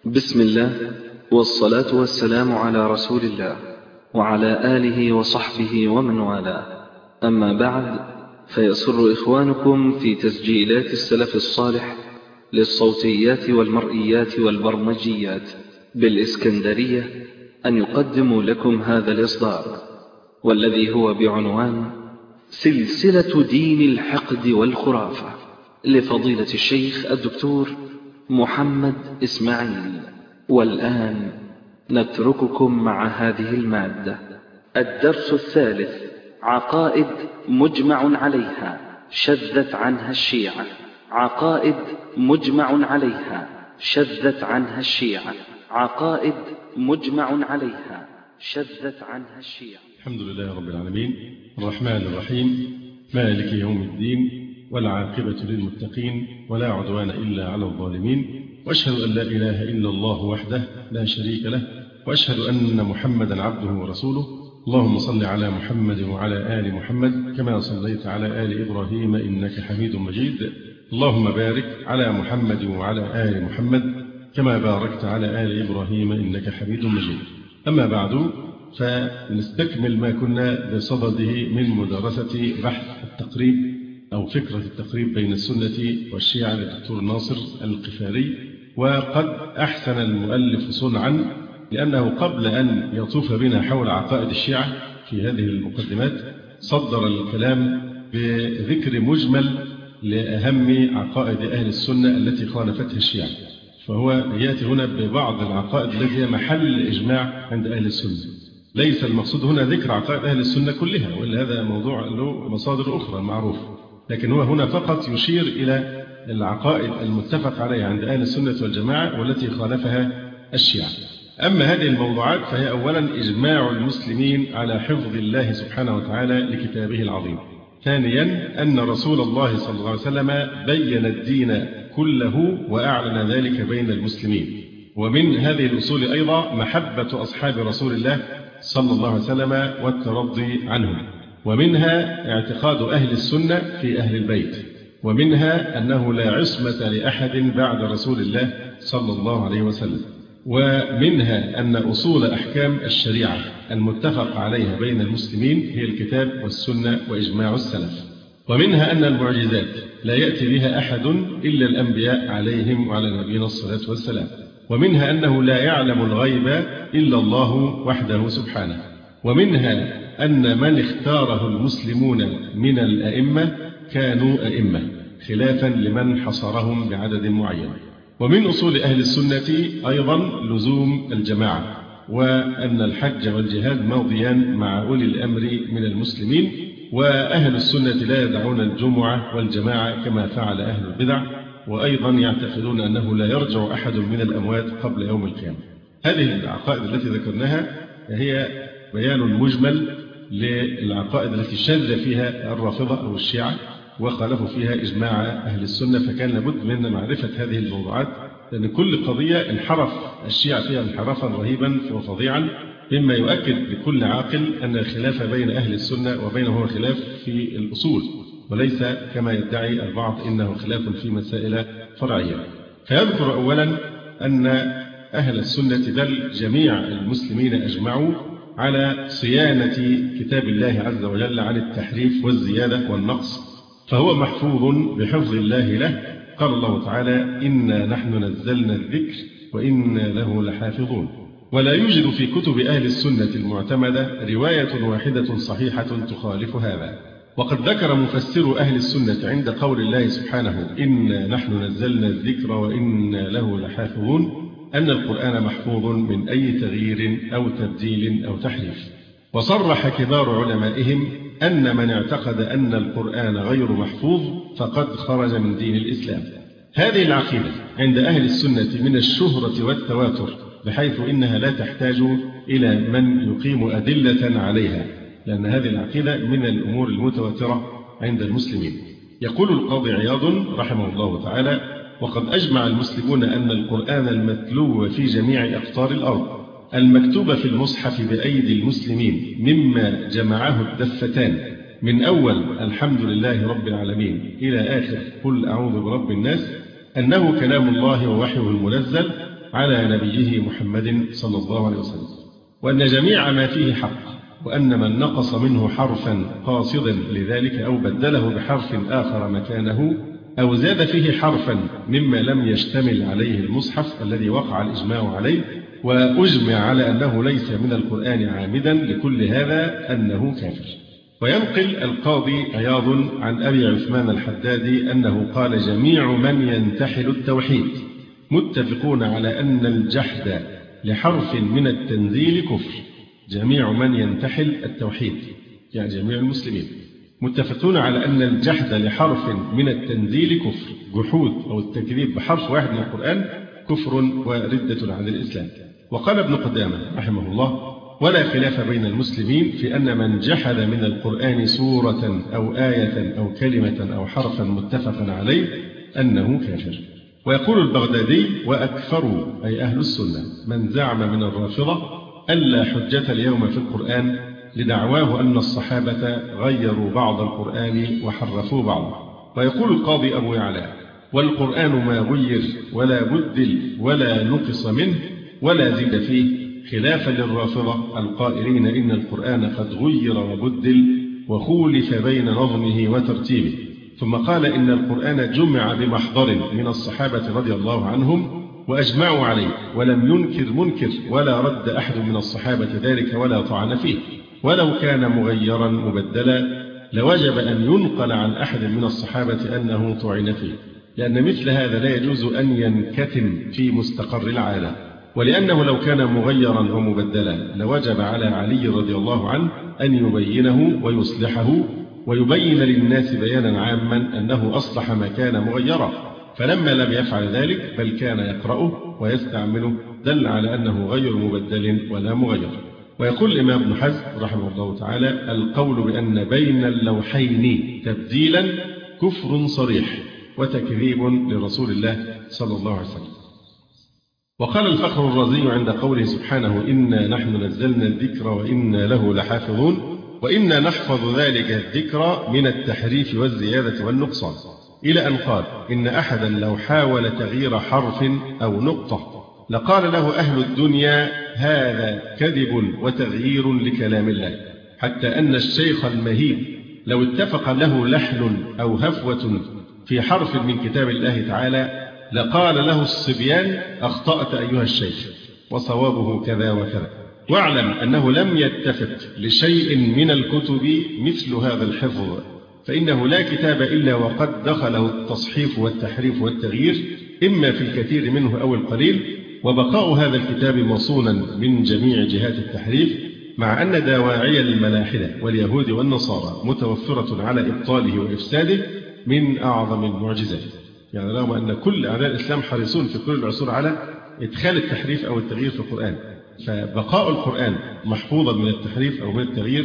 بسم الله والصلاة والسلام على رسول الله وعلى آله وصحبه ومن والاه، أما بعد، فيسر إخوانكم في تسجيلات السلف الصالح للصوتيات والمرئيات والبرمجيات بالإسكندرية أن يقدموا لكم هذا الإصدار، والذي هو بعنوان سلسلة دين الحقد والخرافة لفضيلة الشيخ الدكتور محمد إسماعيل. والآن نترككم مع هذه المادة. الدرس الثالث: عقائد مجمع عليها شذت عنها الشيعة. عقائد مجمع عليها شذت عنها الشيعة. عقائد مجمع عليها شذت عنها الشيعة. الحمد لله رب العالمين، الرحمن الرحيم، مالك يوم الدين، والعاقبة للمتقين، ولا عدوان إلا على الظالمين، وأشهد أن لا إله إلا الله وحده لا شريك له، وأشهد أن محمدا عبده ورسوله. اللهم صل على محمد وعلى آل محمد كما صليت على آل إبراهيم إنك حميد مجيد. اللهم بارك على محمد وعلى آل محمد كما باركت على آل إبراهيم إنك حميد مجيد. أما بعد، فنستكمل ما كنا بصدده من مدارسة بحث التقريب أو فكرة التقريب بين السنة والشيعة للدكتور ناصر القفاري. وقد أحسن المؤلف صنعا، لأنه قبل أن يطوف بنا حول عقائد الشيعة في هذه المقدمات صدر الكلام بذكر مجمل لأهم عقائد أهل السنة التي خالفتها الشيعة، فهو يأتي هنا ببعض العقائد التي هي محل إجماع عند أهل السنة. ليس المقصود هنا ذكر عقائد أهل السنة كلها، وإلا هذا موضوع له مصادر أخرى معروفة، لكن هو هنا فقط يشير إلى العقائد المتفق عليها عند أهل السنة والجماعة والتي خالفها الشيعة. أما هذه الموضوعات فهي أولا إجماع المسلمين على حفظ الله سبحانه وتعالى لكتابه العظيم. ثانيا أن رسول الله صلى الله عليه وسلم بين الدين كله وأعلن ذلك بين المسلمين. ومن هذه الأصول أيضا محبة أصحاب رسول الله صلى الله عليه وسلم والترضي عنهم. ومنها اعتقاد أهل السنة في أهل البيت. ومنها أنه لا عصمة لأحد بعد رسول الله صلى الله عليه وسلم. ومنها أن أصول أحكام الشريعة المتفق عليها بين المسلمين هي الكتاب والسنة وإجماع السلف. ومنها أن المعجزات لا يأتي بها أحد إلا الأنبياء عليهم وعلى نبينا الصلاة والسلام. ومنها أنه لا يعلم الغيب إلا الله وحده سبحانه. ومنها أن من اختاره المسلمون من الأئمة كانوا أئمة، خلافا لمن حصرهم بعدد معين. ومن أصول أهل السنة أيضا لزوم الجماعة، وأن الحج والجهاد ماضيان مع أولي الأمر من المسلمين، وأهل السنة لا يدعون الجمعة والجماعة كما فعل أهل البدع، وأيضا يعتقدون أنه لا يرجع أحد من الأموات قبل يوم القيامة. هذه العقائد التي ذكرناها هي بيان مجمل للعقائد التي شذ فيها الرافضة أو الشيعة وخالفوا فيها إجماع أهل السنة، فكان لابد من معرفة هذه الموضوعات، لأن كل قضية انحرف الشيعة فيها انحرافا رهيبا وفظيعا، مما يؤكد لكل عاقل أن الخلاف بين أهل السنة وبينه هو خلاف في الأصول، وليس كما يدعي البعض إنه خلاف في مسائل فرعية. فيذكر أولا أن أهل السنة بل جميع المسلمين أجمعوا على صيانة كتاب الله عز وجل عن التحريف والزيادة والنقص، فهو محفوظ بحفظ الله له. قال الله تعالى: إنا نحن نزلنا الذكر وإنا له لحافظون. ولا يوجد في كتب أهل السنة المعتمدة رواية واحدة صحيحة تخالف هذا. وقد ذكر مفسر أهل السنة عند قول الله سبحانه: إنا نحن نزلنا الذكر وإنا له لحافظون، أن القرآن محفوظ من أي تغيير أو تبديل أو تحريف. وصرح كبار علمائهم أن من اعتقد أن القرآن غير محفوظ فقد خرج من دين الإسلام. هذه العقيدة عند أهل السنة من الشهرة والتواتر، بحيث إنها لا تحتاج إلى من يقيم أدلة عليها، لأن هذه العقيدة من الأمور المتواترة عند المسلمين. يقول القاضي عياض رحمه الله تعالى: وقد أجمع المسلمون أن القرآن المتلو في جميع أقطار الأرض المكتوب في المصحف بأيدي المسلمين مما جمعه الدفتان من أول الحمد لله رب العالمين إلى آخر قل أعوذ برب الناس أنه كلام الله ووحيه المنزل على نبيه محمد صلى الله عليه وسلم، وأن جميع ما فيه حق، وأن من نقص منه حرفا قاصدا لذلك أو بدله بحرف آخر مكانه أو زاد فيه حرفا مما لم يشتمل عليه المصحف الذي وقع الإجماع عليه وأجمع على أنه ليس من القرآن عامدا لكل هذا أنه كافر. وينقل القاضي عياض عن أبي عثمان الحدادي أنه قال: جميع من ينتحل التوحيد متفقون على أن الجحد لحرف من التنزيل كفر. جميع من ينتحل التوحيد يعني جميع المسلمين متفقون على أن الجحد لحرف من التنزيل كفر، جحود أو التكذيب بحرف واحد من القرآن كفر وردة عن الإسلام. وقال ابن قدامة رحمه الله: ولا خلاف بين المسلمين في أن من جحد من القرآن سورة أو آية أو كلمة أو حرفا متفقا عليه أنه كافر. ويقول البغدادي: وأكثروا أي أهل السنة من زعم من الرافضة ألا حجة اليوم في القرآن لدعواه أن الصحابة غيروا بعض القرآن وحرفوا بعضه. ويقول القاضي أبو يعلى: والقرآن ما غير ولا بدل ولا نقص منه ولا زيد فيه، خلافا للرافضة القائلين إن القرآن قد غير وبدل وخولف بين نظمه وترتيبه. ثم قال: إن القرآن جمع بمحضر من الصحابة رضي الله عنهم وأجمعوا عليه، ولم ينكر منكر ولا رد أحد من الصحابة ذلك ولا طعن فيه، ولو كان مغيرا مبدلا لوجب أن ينقل عن أحد من الصحابة أنه طعن فيه، لأن مثل هذا لا يجوز أن ينكتم في مستقر العادة، ولأنه لو كان مغيرا ومبدلا لوجب على علي رضي الله عنه أن يبينه ويصلحه ويبين للناس بيانا عاما أنه أصلح ما كان مغيرا، فلما لم يفعل ذلك بل كان يقرأه ويستعمله دل على أنه غير مبدل ولا مغير. ويقول الإمام ابن حزم رحمه الله تعالى: القول بأن بين اللوحين تبديلا كفر صريح وتكذيب لرسول الله صلى الله عليه وسلم. وقال الفخر الرازي عند قوله سبحانه: إنا نحن نزلنا الذكر وإنا له لحافظون، وإنا نحفظ ذلك الذكر من التحريف والزيادة والنقصان، إلى أن قال: إن أحدا لو حاول تغيير حرف أو نقطة لقال له أهل الدنيا هذا كذب وتغيير لكلام الله، حتى أن الشيخ المهيب لو اتفق له لحن أو هفوة في حرف من كتاب الله تعالى لقال له الصبيان: أخطأت أيها الشيخ وصوابه كذا وكذا. واعلم أنه لم يتفق لشيء من الكتب مثل هذا الحفظ، فإنه لا كتاب إلا وقد دخله التصحيف والتحريف والتغيير إما في الكثير منه أو القليل، وبقاء هذا الكتاب مصونا من جميع جهات التحريف، مع أن دواعي الملاحدة واليهود والنصارى متوفرة على إبطاله وإفساده من أعظم المعجزات. يعني رغم أن كل أعداء الإسلام حريصون في كل العصور على إدخال التحريف أو التغيير في القرآن، فبقاء القرآن محفوظا من التحريف أو من التغيير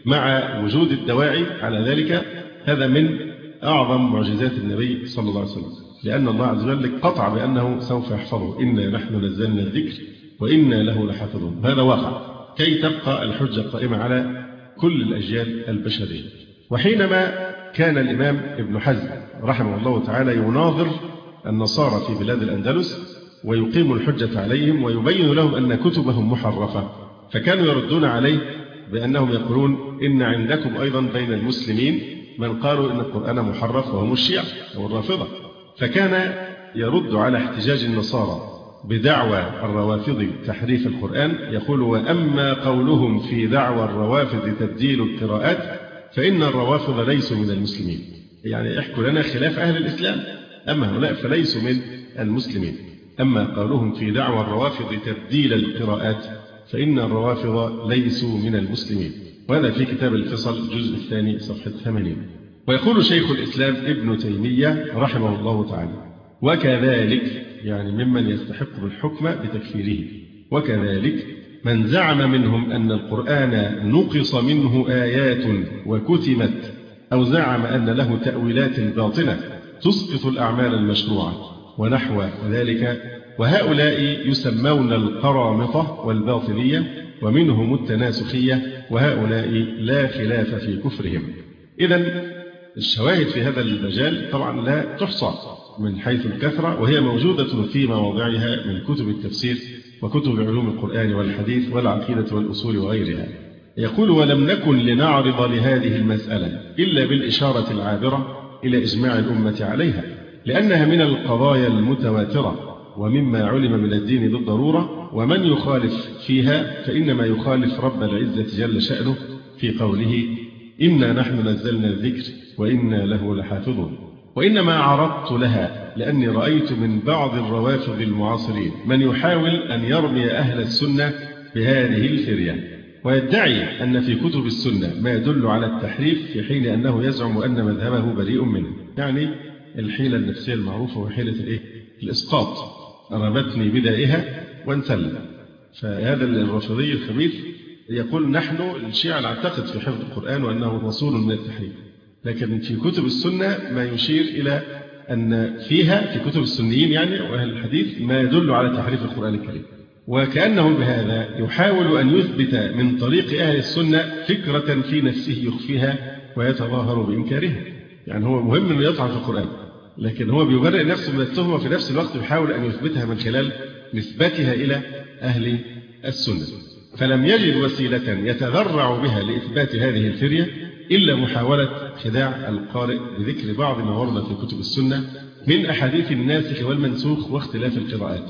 مع وجود الدواعي على ذلك هذا من أعظم معجزات النبي صلى الله عليه وسلم، لأن الله عز وجل قطع بأنه سوف يحفظه: إنا نحن نزلنا الذكر وإنا له لحافظون. هذا واقع كي تبقى الحجة قائمة على كل الأجيال البشرية. وحينما كان الإمام ابن حزم رحمه الله تعالى يناظر النصارى في بلاد الأندلس ويقيم الحجة عليهم ويبين لهم أن كتبهم محرفة، فكانوا يردون عليه بأنهم يقولون: إن عندكم أيضا بين المسلمين من قالوا إن القرآن محرف وهم الشيعة أو الرافضة. فكان يرد على احتجاج النصارى بدعوى الروافض تحريف القرآن يقول: وأما قولهم في دعوى الروافض تبديل القراءات فإن الروافض ليسوا من المسلمين. يعني يحكوا لنا خلاف أهل الإسلام، أما هؤلاء فليسوا من المسلمين. أما قولهم في دعوى الروافض تبديل القراءات فإن الروافض ليسوا من المسلمين. وهذا في كتاب الفصل الجزء الثاني صفحة 80. ويقول شيخ الإسلام ابن تيمية رحمه الله تعالى: وكذلك، يعني ممن يستحق الحكم بتكفيره، وكذلك من زعم منهم أن القرآن نقص منه آيات وكتمت، أو زعم أن له تأويلات باطنة تسقط الأعمال المشروعة ونحو ذلك، وهؤلاء يسمون القرامطة والباطنية ومنهم التناسخية، وهؤلاء لا خلاف في كفرهم. إذن الشواهد في هذا المجال طبعا لا تحصى، من حيث الكثرة، وهي موجودة في مواضعها من كتب التفسير وكتب علوم القرآن والحديث والعقيدة والأصول وغيرها. يقول: ولم نكن لنعرض لهذه المسألة إلا بالإشارة العابرة إلى إجماع الأمة عليها، لأنها من القضايا المتواترة ومما علم من الدين بالضرورة، ومن يخالف فيها فإنما يخالف رب العزة جل شأنه في قوله: إنا نحن نزلنا الذكر وإنا له لحافظون. وإنما عرضت لها لأني رأيت من بعض الروافض المعاصرين من يحاول أن يرمي أهل السنة بهذه الفرية، ويدعي أن في كتب السنة ما يدل على التحريف، في حين أنه يزعم أن مذهبه بريء منه. يعني الحيلة النفسية المعروفة وحيلة الإسقاط، رمتني بدائها وانسلم. فهذا الرافضي الخبيث يقول: نحن الشيعة نعتقد في حفظ القرآن وأنه رسول من التحريف، لكن في كتب السنة ما يشير إلى أن فيها في كتب السنيين يعني وأهل الحديث ما يدل على تحريف القرآن الكريم. وكأنه بهذا يحاول أن يثبت من طريق أهل السنة فكرة في نفسه يخفيها ويتظاهر بإنكارها. يعني هو مهم أنه يطعن في القرآن، لكن هو بيبرئ نفسه من التهمة، في نفس الوقت يحاول أن يثبتها من خلال نسبتها إلى أهل السنة. فلم يجد وسيلة يتذرع بها لإثبات هذه الفرية إلا محاولة خداع القارئ بذكر بعض ما ورد في كتب السنة من أحاديث الناسخ والمنسوخ واختلاف القراءات،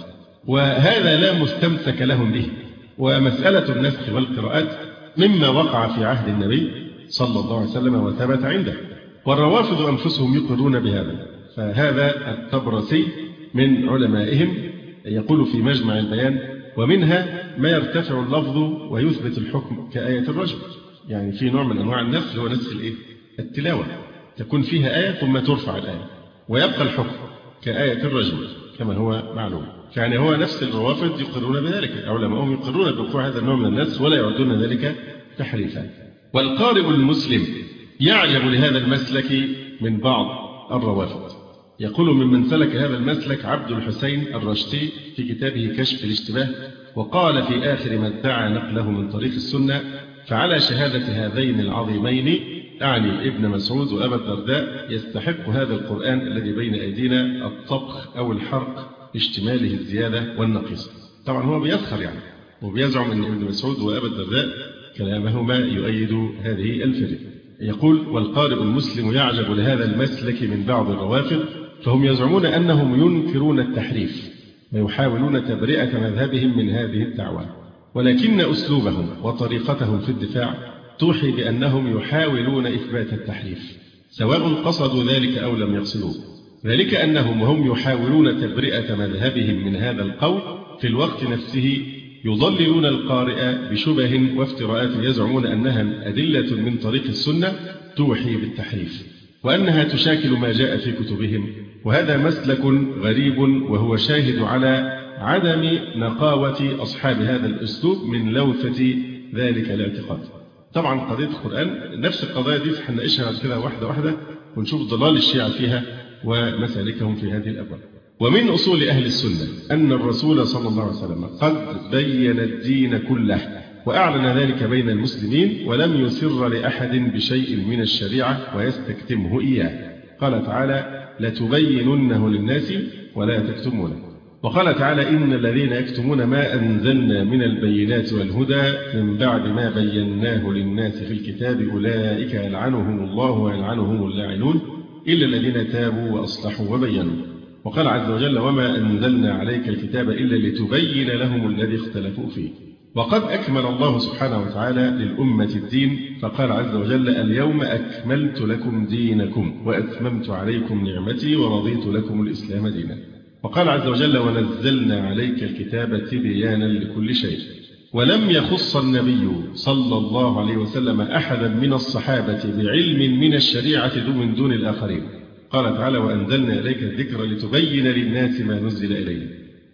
وهذا لا مستمسك لهم به. ومسألة النسخ والقراءات مما وقع في عهد النبي صلى الله عليه وسلم وثبت عنده، والروافض أنفسهم يقرون بهذا. فهذا الطبرسي من علمائهم يقول في مجمع البيان: ومنها ما يرتفع اللفظ ويثبت الحكم كآية الرجم. يعني في نوع من أنواع النسخ هو نسخ التلاوة، تكون فيها آية ثم ترفع الآية ويبقى الحكم كآية الرجم كما هو معلوم. يعني هو نفس الروافض يقرون بذلك، علماءهم يقرون بوقوع هذا النوع من النسخ ولا يعدون ذلك تحريفا. والقارئ المسلم يعجب لهذا المسلك من بعض الروافض. يقول: ممن سلك هذا المسلك عبد الحسين الرشتي في كتابه كشف الاشتباه، وقال في آخر ما ادعى نقله من طريق السنة: فعلى شهادة هذين العظيمين، أعني ابن مسعود وأبا الدرداء، يستحق هذا القرآن الذي بين أيدينا الطبخ أو الحرق اشتماله الزيادة والنقيص. طبعا هو بيسخر يعني، وبيزعم أن ابن مسعود وأبا الدرداء كلامهما يؤيد هذه الفرقة. يقول: والقارئ المسلم يعجب لهذا المسلك من بعض الروافض، فهم يزعمون أنهم ينكرون التحريف ويحاولون تبرئة مذهبهم من هذه الدعوة، ولكن أسلوبهم وطريقتهم في الدفاع توحي بأنهم يحاولون إثبات التحريف، سواء قصدوا ذلك أو لم يقصدوه. ذلك أنهم وهم يحاولون تبرئة مذهبهم من هذا القول في الوقت نفسه يضللون القارئ بشبه وافتراءات يزعمون أنها أدلة من طريق السنة توحي بالتحريف، وأنها تشاكل ما جاء في كتبهم. وهذا مسلك غريب، وهو شاهد على عدم نقاوة أصحاب هذا الأسلوب من لوثة ذلك الاعتقاد. طبعا قضية القرآن نفس القضايا دي هنناقشها كده واحدة واحدة ونشوف ضلال الشيعة فيها ومسالكهم في هذه الأبواب. ومن أصول أهل السنة أن الرسول صلى الله عليه وسلم قد بين الدين كله وأعلن ذلك بين المسلمين، ولم يسر لأحد بشيء من الشريعة ويستكتمه إياه. قال تعالى: لتبيننه للناس ولا تكتمونه. وقال تعالى: إن الذين يكتمون ما أنزلنا من البينات والهدى من بعد ما بيناه للناس في الكتاب أولئك يلعنهم الله ويلعنهم اللاعنون إلا الذين تابوا وأصلحوا وبينوا. وقال عز وجل: وما أنزلنا عليك الكتاب إلا لتبين لهم الذي اختلفوا فيه. وقد أكمل الله سبحانه وتعالى للأمة الدين، فقال عز وجل: اليوم أكملت لكم دينكم وأتممت عليكم نعمتي ورضيت لكم الإسلام دينا. وقال عز وجل: ونزلنا عليك الكتاب تبيانا لكل شيء. ولم يخص النبي صلى الله عليه وسلم أحدا من الصحابة بعلم من الشريعة من دون الآخرين. قال تعالى: وأنزلنا إليك الذكر لتبين للناس ما نزل إليهم.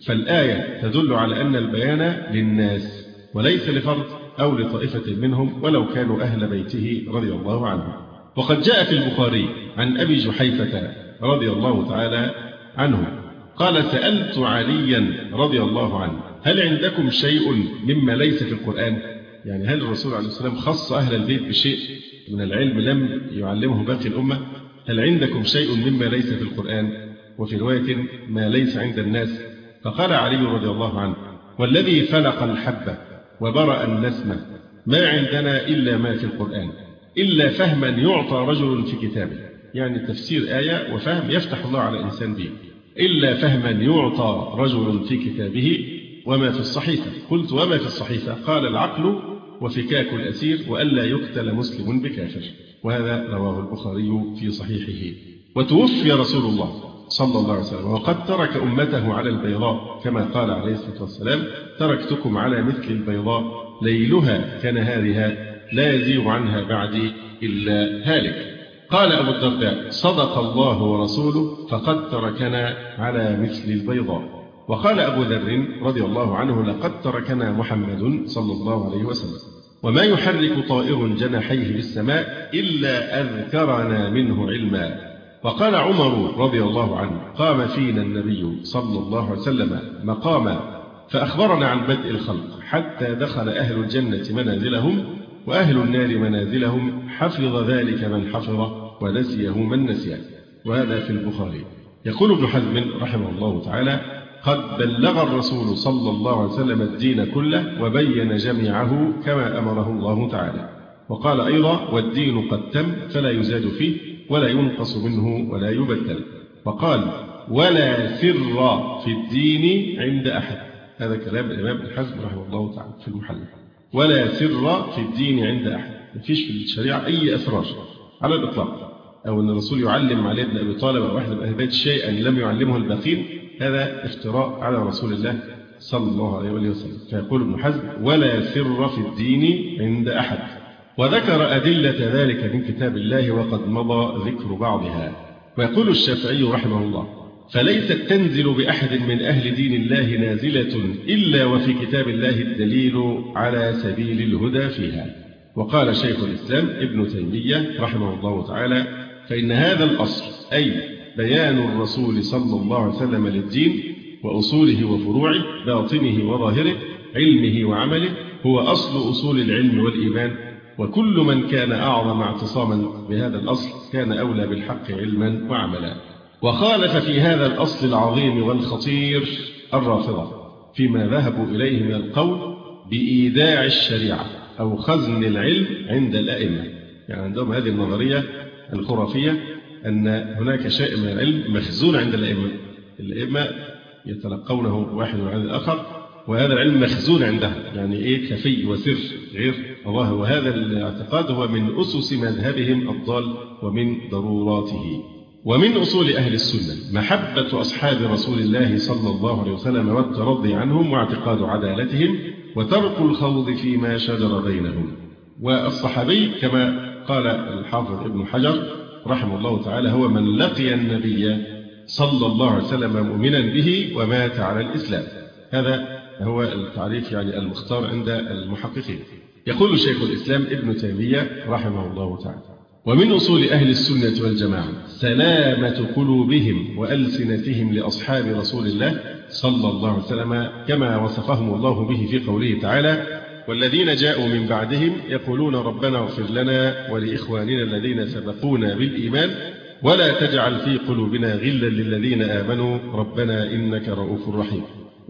فالآية تدل على أن البيان للناس وليس لفرد أو لطائفة منهم ولو كانوا أهل بيته رضي الله عنه. وقد جاء في البخاري عن أبي جحيفة رضي الله تعالى عنه قال: سألت عليا رضي الله عنه: هل عندكم شيء مما ليس في القرآن؟ يعني هل الرسول عليه السلام خص أهل البيت بشيء من العلم لم يعلمه باقي الأمة؟ هل عندكم شيء مما ليس في القرآن؟ وفي رواية ما ليس عند الناس. فقال علي رضي الله عنه: والذي فلق الحبة وبرأ النسمة ما عندنا إلا ما في القرآن إلا فهما يعطى رجل في كتابه. يعني تفسير آية وفهم يفتح الله على إنسان به. إلا فهما يعطى رجل في كتابه وما في الصحيفة. قلت: وما في الصحيفة؟ قال: العقل وفكاك الأسير وألا يقتل مسلم بكافر. وهذا رواه البخاري في صحيحه. وتوفي رسول الله صلى الله عليه وسلم وقد ترك أمته على البيضاء كما قال عليه الصلاة والسلام: تركتكم على مثل البيضاء ليلها كنهارها لا يزيغ عنها بعدي إلا هالك. قال أبو الدرداء: صدق الله ورسوله فقد تركنا على مثل البيضاء. وقال أبو ذر رضي الله عنه: لقد تركنا محمد صلى الله عليه وسلم وما يحرك طائر جناحيه بالسماء إلا أذكرنا منه علما. وقال عمر رضي الله عنه: قام فينا النبي صلى الله عليه وسلم مقاما فأخبرنا عن بدء الخلق حتى دخل أهل الجنة منازلهم وأهل النار منازلهم، حفظ ذلك من حفظه ونسيه من نسيه. وهذا في البخاري. يقول ابن حزم رحمه الله تعالى: قد بلغ الرسول صلى الله عليه وسلم الدين كله وبين جميعه كما أمره الله تعالى. وقال أيضا: والدين قد تم فلا يزاد فيه ولا ينقص منه ولا يبدل. وقال: ولا سر في الدين عند أحد. هذا كلام الإمام ابن حزم رحمه الله تعالى في المحلى. ولا سر في الدين عند أحد. مفيش في الشريعة أي أسرار على الإطلاق. أو أن الرسول يعلم علي بن أبي طالب أو أحد من أهل البيت شيئا لم يعلمه الباقين، هذا افتراء على رسول الله صلى الله عليه وسلم. فيقول ابن حزم: ولا سر في الدين عند أحد. وذكر أدلة ذلك من كتاب الله وقد مضى ذكر بعضها. ويقول الشافعي رحمه الله: فليست تنزل بأحد من أهل دين الله نازلة إلا وفي كتاب الله الدليل على سبيل الهدى فيها. وقال شيخ الإسلام ابن تيمية رحمه الله تعالى: فإن هذا الأصل أي بيان الرسول صلى الله عليه وسلم للدين وأصوله وفروعه باطنه وظاهره علمه وعمله هو أصل أصول العلم والإيمان. وكل من كان أعظم اعتصاما بهذا الأصل كان أولى بالحق علما وعملا. وخالف في هذا الأصل العظيم والخطير الرافضة فيما ذهبوا إليه من القول بإيداع الشريعة أو خزن العلم عند الأئمة. يعني عندهم هذه النظرية الخرافية أن هناك شيء من العلم مخزون عند الأئمة. الأئمة يتلقونه واحد عن الآخر وهذا العلم مخزون عندهم، يعني إيه؟ خفي وسر غير الله. وهذا الاعتقاد هو من أسس مذهبهم الضال ومن ضروراته. ومن أصول أهل السنة محبة أصحاب رسول الله صلى الله عليه وسلم والترضي عنهم واعتقاد عدالتهم وترك الخوض فيما شجر بينهم. والصحابي كما قال الحافظ ابن حجر رحمه الله تعالى هو من لقي النبي صلى الله عليه وسلم مؤمنا به ومات على الإسلام. هذا هو التعريف يعني المختار عند المحققين. يقول شيخ الإسلام ابن تيمية رحمه الله تعالى: ومن أصول أهل السنة والجماعة سلامة قلوبهم وألسنتهم لأصحاب رسول الله صلى الله عليه وسلم كما وصفهم الله به في قوله تعالى: والذين جاءوا من بعدهم يقولون ربنا اغفر لنا ولإخواننا الذين سبقونا بالإيمان ولا تجعل في قلوبنا غلا للذين آمنوا ربنا إنك رؤوف رحيم.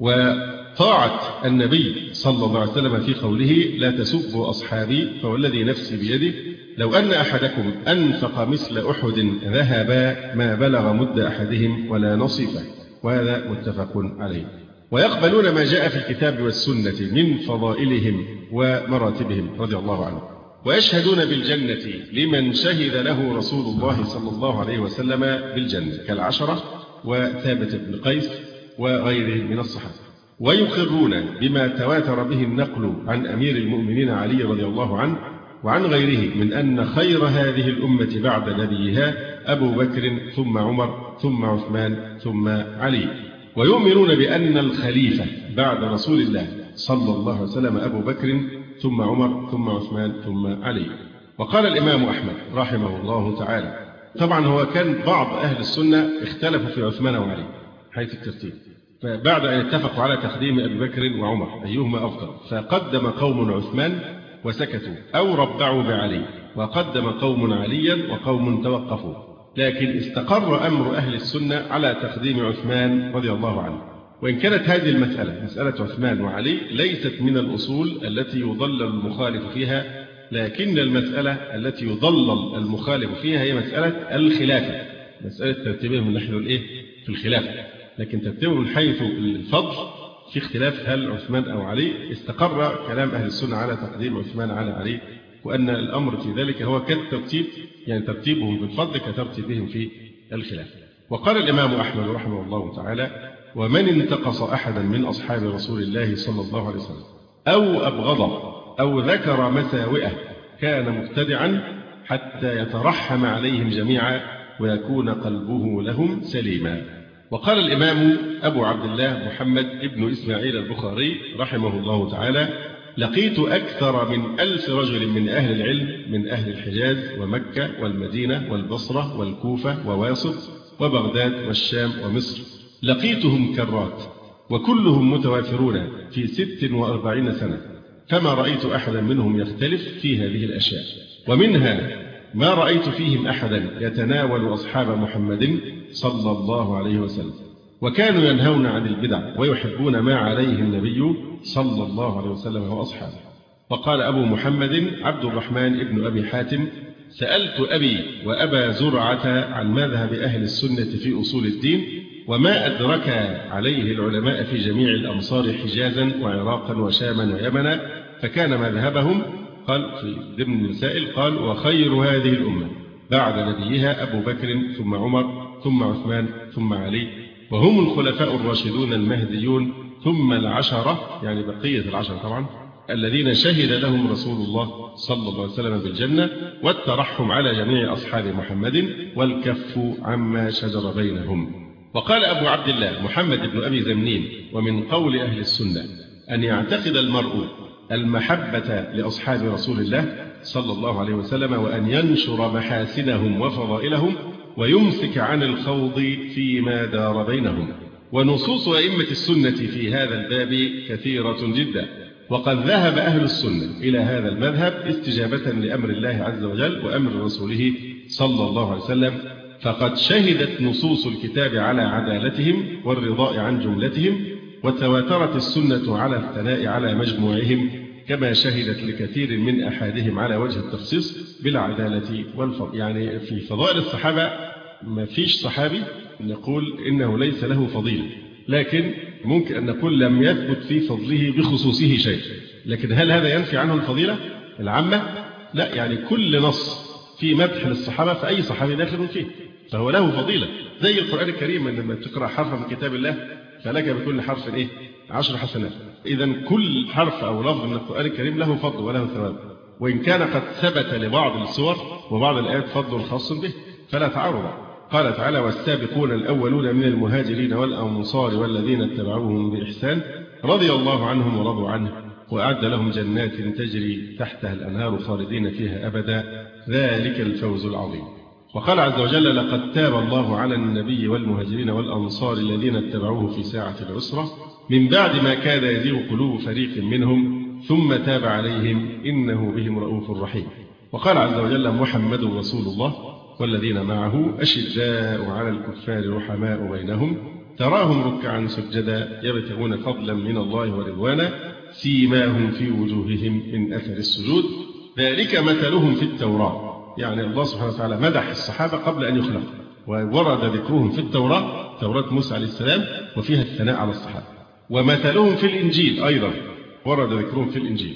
وطاعة النبي صلى الله عليه وسلم في قوله: لا تسبوا أصحابي فوالذي نفسي بيده لو أن أحدكم أنفق مثل أحد ذهبا ما بلغ مد أحدهم ولا نصيفه. وهذا متفق عليه. ويقبلون ما جاء في الكتاب والسنة من فضائلهم ومراتبهم رضي الله عنهم. ويشهدون بالجنة لمن شهد له رسول الله صلى الله عليه وسلم بالجنة كالعشرة وثابت بن قيس وغيرهم من الصحابة. ويقرون بما تواتر به النقل عن أمير المؤمنين علي رضي الله عنه وعن غيره من أن خير هذه الأمة بعد نبيها أبو بكر ثم عمر ثم عثمان ثم علي. ويؤمنون بأن الخليفة بعد رسول الله صلى الله عليه وسلم أبو بكر ثم عمر ثم عثمان ثم علي. وقال الإمام أحمد رحمه الله تعالى، طبعا هو كان بعض أهل السنة اختلفوا في عثمان وعلي حيث الترتيب، فبعد أن اتفقوا على تقديم أبي بكر وعمر أيهما أفضل فقدم قوم عثمان وسكتوا أو ربعوا بعلي، وقدم قوم عليا وقوم توقفوا، لكن استقر أمر أهل السنة على تقديم عثمان رضي الله عنه. وإن كانت هذه المسألة، مسألة عثمان وعلي، ليست من الأصول التي يضلل المخالف فيها، لكن المسألة التي يضلل المخالف فيها هي مسألة الخلافة، مسألة ترتيبهم من ناحية في الخلافة، لكن ترتيبهم من حيث الفضل في اختلاف هل عثمان أو علي. استقر كلام أهل السنة على تقديم عثمان على علي، وأن الأمر في ذلك هو كالترتيب، يعني ترتيبهم في الفضل كترتيبهم في الخلافة. وقال الإمام أحمد رحمه الله تعالى: ومن انتقص أحدا من أصحاب رسول الله صلى الله عليه وسلم أو أبغض أو ذكر مساوئه كان مبتدعا حتى يترحم عليهم جميعا ويكون قلبه لهم سليما. وقال الإمام أبو عبد الله محمد ابن إسماعيل البخاري رحمه الله تعالى: لقيت أكثر من 1000 رجل من أهل العلم من أهل الحجاز ومكة والمدينة والبصرة والكوفة وواسط وبغداد والشام ومصر، لقيتهم كرات وكلهم متوافرون في 46 سنة، فما رأيت أحدا منهم يختلف في هذه الأشياء، ومنها ما رأيت فيهم أحدا يتناول أصحاب محمد صلى الله عليه وسلم، وكانوا ينهون عن البدع ويحبون ما عليه النبي صلى الله عليه وسلم وأصحابه. وقال أبو محمد عبد الرحمن ابن أبي حاتم: سألت أبي وأبا زرعة عن مذهب أهل السنة في أصول الدين وما أدرك عليه العلماء في جميع الأمصار حجازا وعراقا وشاما ويمنا، فكان مذهبهم، قال في ضمن المسائل، قال: وخير هذه الأمة بعد نبيها أبو بكر ثم عمر ثم عثمان ثم علي، وهم الخلفاء الراشدون المهديون، ثم العشرة، يعني بقية العشرة طبعا، الذين شهد لهم رسول الله صلى الله عليه وسلم بالجنة، والترحم على جميع أصحاب محمد والكف عما شجر بينهم. وقال أبو عبد الله محمد بن أبي زمنين: ومن قول أهل السنة أن يعتقد المرء المحبة لأصحاب رسول الله صلى الله عليه وسلم، وأن ينشر محاسنهم وفضائلهم ويمسك عن الخوض فيما دار بينهم. ونصوص أئمة السنة في هذا الباب كثيرة جدا، وقد ذهب أهل السنة إلى هذا المذهب استجابة لأمر الله عز وجل وأمر رسوله صلى الله عليه وسلم، فقد شهدت نصوص الكتاب على عدالتهم والرضاء عن جملتهم، وتواترت السنة على الثناء على مجموعهم، كما شهدت لكثير من أحادهم على وجه التخصيص بالعدالة والفضل. يعني في فضائل الصحابة ما فيش صحابي نقول إنه ليس له فضيلة، لكن ممكن أن نقول لم يثبت في فضله بخصوصه شيء، لكن هل هذا ينفي عنه الفضيلة العامة؟ لا، يعني كل نص في مدح للصحابة فأي صحابي داخل فيه، فهو له فضيلة، زي القرآن الكريم لما تقرأ حرفا من كتاب الله فلك بكل حرف 10 حسنات. إذا كل حرف أو لفظ من القرآن الكريم له فضل وله ثواب، وإن كان قد ثبت لبعض السور وبعض الآيات فضل خاص به فلا تعارض. قال تعالى: والسابقون الأولون من المهاجرين والأنصار والذين اتبعوهم بإحسان رضي الله عنهم ورضوا عنه وأعد لهم جنات تجري تحتها الأنهار خالدين فيها أبدا ذلك الفوز العظيم. وقال عز وجل: لقد تاب الله على النبي والمهاجرين والأنصار الذين اتبعوه في ساعة العسرة من بعد ما كاد يزيغ قلوب فريق منهم ثم تاب عليهم إنه بهم رؤوف رحيم. وقال عز وجل: محمد رسول الله والذين معه أشداء على الكفار رحماء بينهم تراهم ركعا سجدا يبتغون فضلا من الله ورضوانا سيماهم في وجوههم من أثر السجود ذلك مثلهم في التوراة. يعني الله سبحانه وتعالى مدح الصحابة قبل أن يخلقوا، وورد ذكرهم في التوراة، توراة موسى عليه السلام، وفيها الثناء على الصحابة. ومثلهم في الإنجيل أيضا ورد ذكرهم في الإنجيل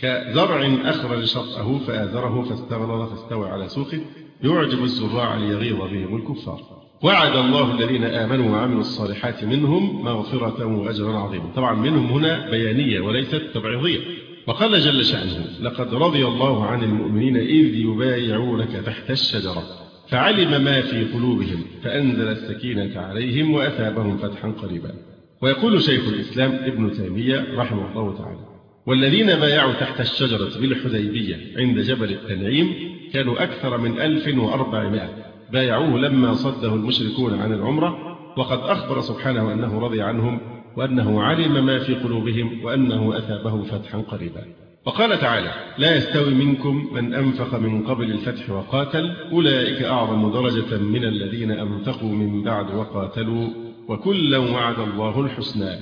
كزرع أخرج شطأه فآزره فاستغلظ فاستوى على سوقه يعجب الزراع ليغيظ بهم الكفار. وعد الله الذين آمنوا وعملوا الصالحات منهم مغفرة وأجرا عظيما. طبعا منهم هنا بيانية وليست تبعيضية. وقال جل شأنه: لقد رضي الله عن المؤمنين إذ يبايعونك تحت الشجرة فعلم ما في قلوبهم فأنزل السكينة عليهم وأثابهم فتحا قريبا. ويقول شيخ الإسلام ابن تيمية رحمه الله تعالى: والذين بايعوا تحت الشجرة بالحديبية عند جبل التنعيم كانوا أكثر من 1400 بايعوه لما صده المشركون عن العمرة، وقد أخبر سبحانه أنه رضي عنهم وأنه علم ما في قلوبهم وأنه أثابه فتحا قريبا. وقال تعالى: لا يستوي منكم من أنفق من قبل الفتح وقاتل أولئك أعظم درجة من الذين أنفقوا من بعد وقاتلوا وكلا وعد الله الحسنى.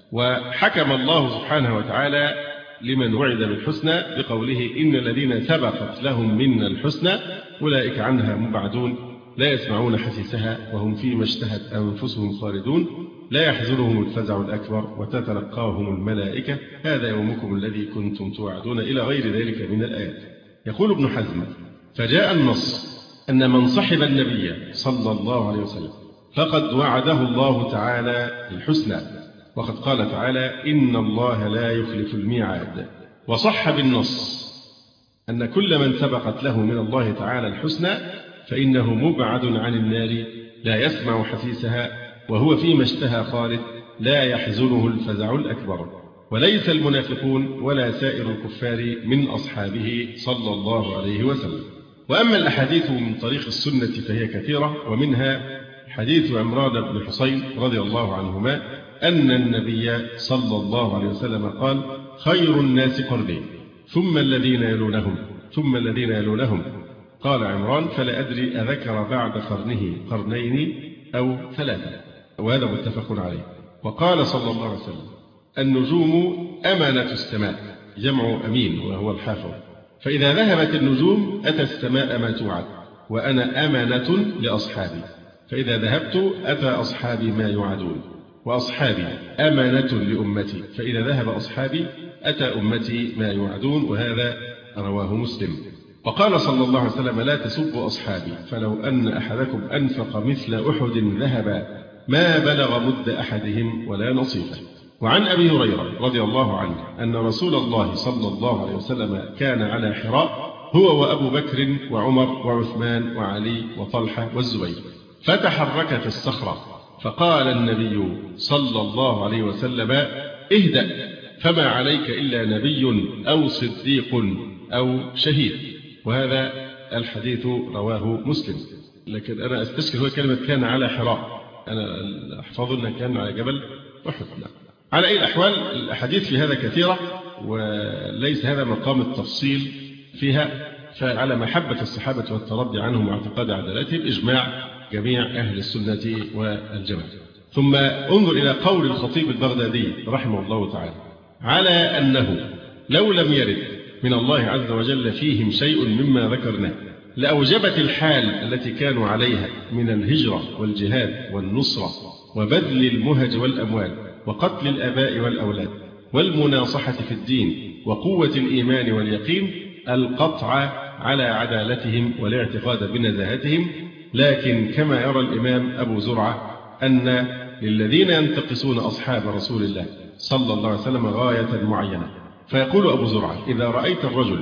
وحكم الله سبحانه وتعالى لمن وعد بالحسنى بقوله: إن الذين سبقت لهم منا الحسنى أولئك عنها مبعدون لا يسمعون حسيسها وهم فيما اشتهت أنفسهم خالدون لا يحزنهم الفزع الأكبر وتتلقاهم الملائكة هذا يومكم الذي كنتم توعدون إلى غير ذلك من الآيات. يقول ابن حزم: فجاء النص أن من صحب النبي صلى الله عليه وسلم فقد وعده الله تعالى الحسنى، وقد قال تعالى: إن الله لا يخلف الميعاد. وصح بالنص أن كل من سبقت له من الله تعالى الحسنى فإنه مبعد عن النار لا يسمع حسيسها وهو فيما اشتهى خالد لا يحزنه الفزع الأكبر. وليس المنافقون ولا سائر الكفار من أصحابه صلى الله عليه وسلم. وأما الأحاديث من طريق السنة فهي كثيرة، ومنها حديث عمران بن حسين رضي الله عنهما أن النبي صلى الله عليه وسلم قال: خير الناس قرني ثم الذين يلونهم ثم الذين يلونهم. قال عمران: فلا أدري أذكر بعد قرنه قرنين أو ثلاثة، وهذا متفق عليه. وقال صلى الله عليه وسلم: النجوم أمانة السماء، جمع أمين وهو الحافظ، فإذا ذهبت النجوم أتى السماء ما توعد، وأنا أمانة لأصحابي، فإذا ذهبت أتى أصحابي ما يوعدون، وأصحابي أمانة لأمتي، فإذا ذهب أصحابي أتى أمتي ما يوعدون، وهذا رواه مسلم. وقال صلى الله عليه وسلم: لا تسبوا أصحابي، فلو أن أحدكم أنفق مثل أحد ذهبا ما بلغ مد أحدهم ولا نصيفه. وعن أبي هريرة رضي الله عنه أن رسول الله صلى الله عليه وسلم كان على حراء هو وأبو بكر وعمر وعثمان وعلي وطلحة والزبير، فتحركت الصخرة، فقال النبي صلى الله عليه وسلم: اهدأ، فما عليك إلا نبي أو صديق أو شهيد. وهذا الحديث رواه مسلم، لكن أنا أستشكل هو كلمة كان على حراء، أنا أحفظ أنه كان على جبل أحد. على أي الأحوال الأحاديث في هذا كثيرة، وليس هذا مقام التفصيل فيها، فعلى محبة الصحابة والترضي عنهم واعتقاد عدالتهم إجماع جميع أهل السنة والجماعة. ثم انظر إلى قول الخطيب البغدادي رحمه الله تعالى على أنه لو لم يرد من الله عز وجل فيهم شيء مما ذكرناه لأوجبت الحال التي كانوا عليها من الهجرة والجهاد والنصرة وبذل المهج والأموال وقتل الآباء والأولاد والمناصحة في الدين وقوة الإيمان واليقين القطع على عدالتهم والاعتقاد بنزاهتهم. لكن كما يرى الإمام أبو زرعة أن للذين ينتقصون أصحاب رسول الله صلى الله عليه وسلم غاية معينة، فيقول أبو زرعة: إذا رأيت الرجل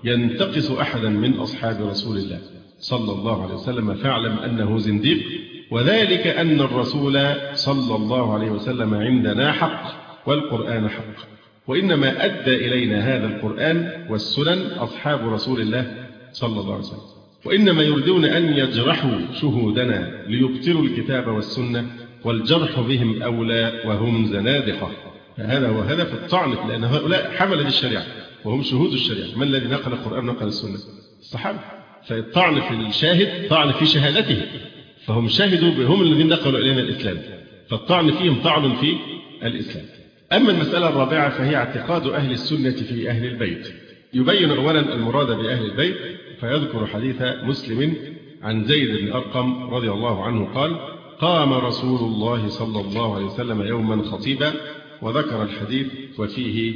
ينتقص أحدا من أصحاب رسول الله صلى الله عليه وسلم فاعلم أنه زنديق، وذلك أن الرسول صلى الله عليه وسلم عندنا حق والقرآن حق، وإنما أدى إلينا هذا القرآن والسنن أصحاب رسول الله صلى الله عليه وسلم، وإنما يريدون أن يجرحوا شهودنا ليبطلوا الكتاب والسنة، والجرح بهم أولى وهم زنادقة. هذا هو هدف الطعن، لأن هؤلاء حملة الشريعة وهم شهود الشريعة. من الذي نقل القرآن نقل السنة؟ الصحابة. فالطعن في الشاهد طعن في شهادته، فهم شهدوا هم الذين نقلوا إلينا الإسلام، فالطعن فيهم طعن في الإسلام. أما المسألة الرابعة فهي اعتقاد أهل السنة في أهل البيت. يبين أولا المراد بأهل البيت، فيذكر حديث مسلم عن زيد بن أرقم رضي الله عنه قال: قام رسول الله صلى الله عليه وسلم يوما خطيبا، وذكر الحديث وفيه: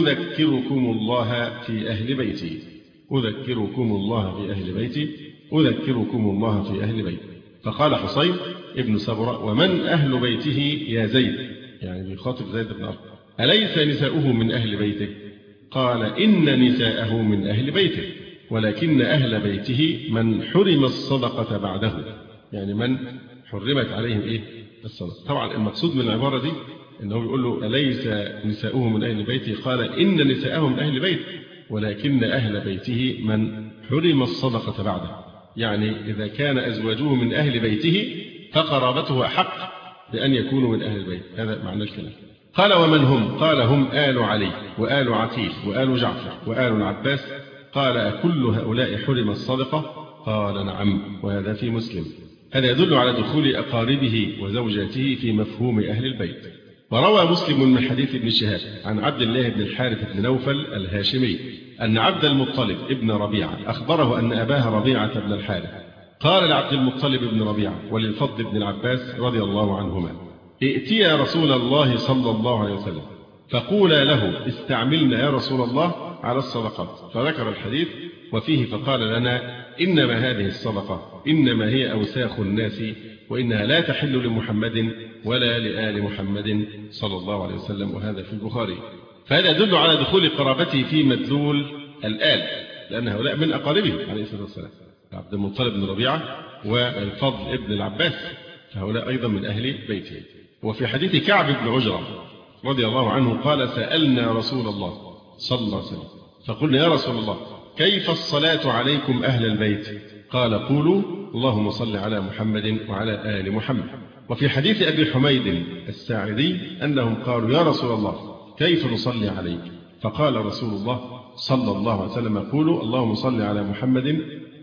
أذكركم الله في أهل بيتي، أذكركم الله في أهل بيتي، أذكركم الله في أهل بيتي. فقال حسين ابن سبرة: ومن أهل بيته يا زيد؟ يعني بيخاطب زيد بن أرقم: أليس نساؤه من أهل بيته؟ قال: إن نساءه من أهل بيته، ولكن أهل بيته من حرم الصدقة بعده، يعني من حرمت عليهم الصدقة. طبعا المقصود من العبارة دي إنه يقول له: أليس نساؤه من أهل بيته؟ قال: إن نساءه من أهل بيته، ولكن أهل بيته من حرم الصدقة بعده، يعني إذا كان أزواجه من أهل بيته فقرابته أحق بأن يكونوا من أهل البيت. هذا معنى الكلام. قال: ومن هم؟ قال: هم آل علي وآل عقيل وآل جعفر وآل العباس. قال: أكل هؤلاء حرم الصدقة؟ قال: نعم. وهذا في مسلم. هذا يدل على دخول أقاربه وزوجاته في مفهوم أهل البيت. وروى مسلم من حديث ابن شهاب عن عبد الله بن الحارث بن نوفل الهاشمي أن عبد المطلب ابن ربيعة أخبره أن أباه ربيعة بن الحارث قال لعبد المطلب بن ربيعة وللفضل بن العباس رضي الله عنهما: ائتيا رسول الله صلى الله عليه وسلم فقولا له: استعملنا يا رسول الله على الصدقات. فذكر الحديث وفيه فقال لنا: إنما هذه الصدقة إنما هي أوساخ الناس، وإنها لا تحل لمحمد ولا لآل محمد صلى الله عليه وسلم. وهذا في البخاري. فهذا يدل على دخول قرابته في مدلول الآل، لأن هؤلاء من أقاربه عليه الصلاة والسلام، عبد المطلب بن ربيعة والفضل ابن العباس، فهؤلاء أيضا من أهل بيته. وفي حديث كعب بن عجرة رضي الله عنه قال: سألنا رسول الله صلى الله عليه وسلم فقلنا: يا رسول الله، كيف الصلاة عليكم أهل البيت؟ قال: قولوا: اللهم صل على محمد وعلى آل محمد. وفي حديث أبي حميد الساعدي أنهم قالوا: يا رسول الله، كيف نصلي عليك؟ فقال رسول الله صلى الله عليه وسلم: قولوا: اللهم صل على محمد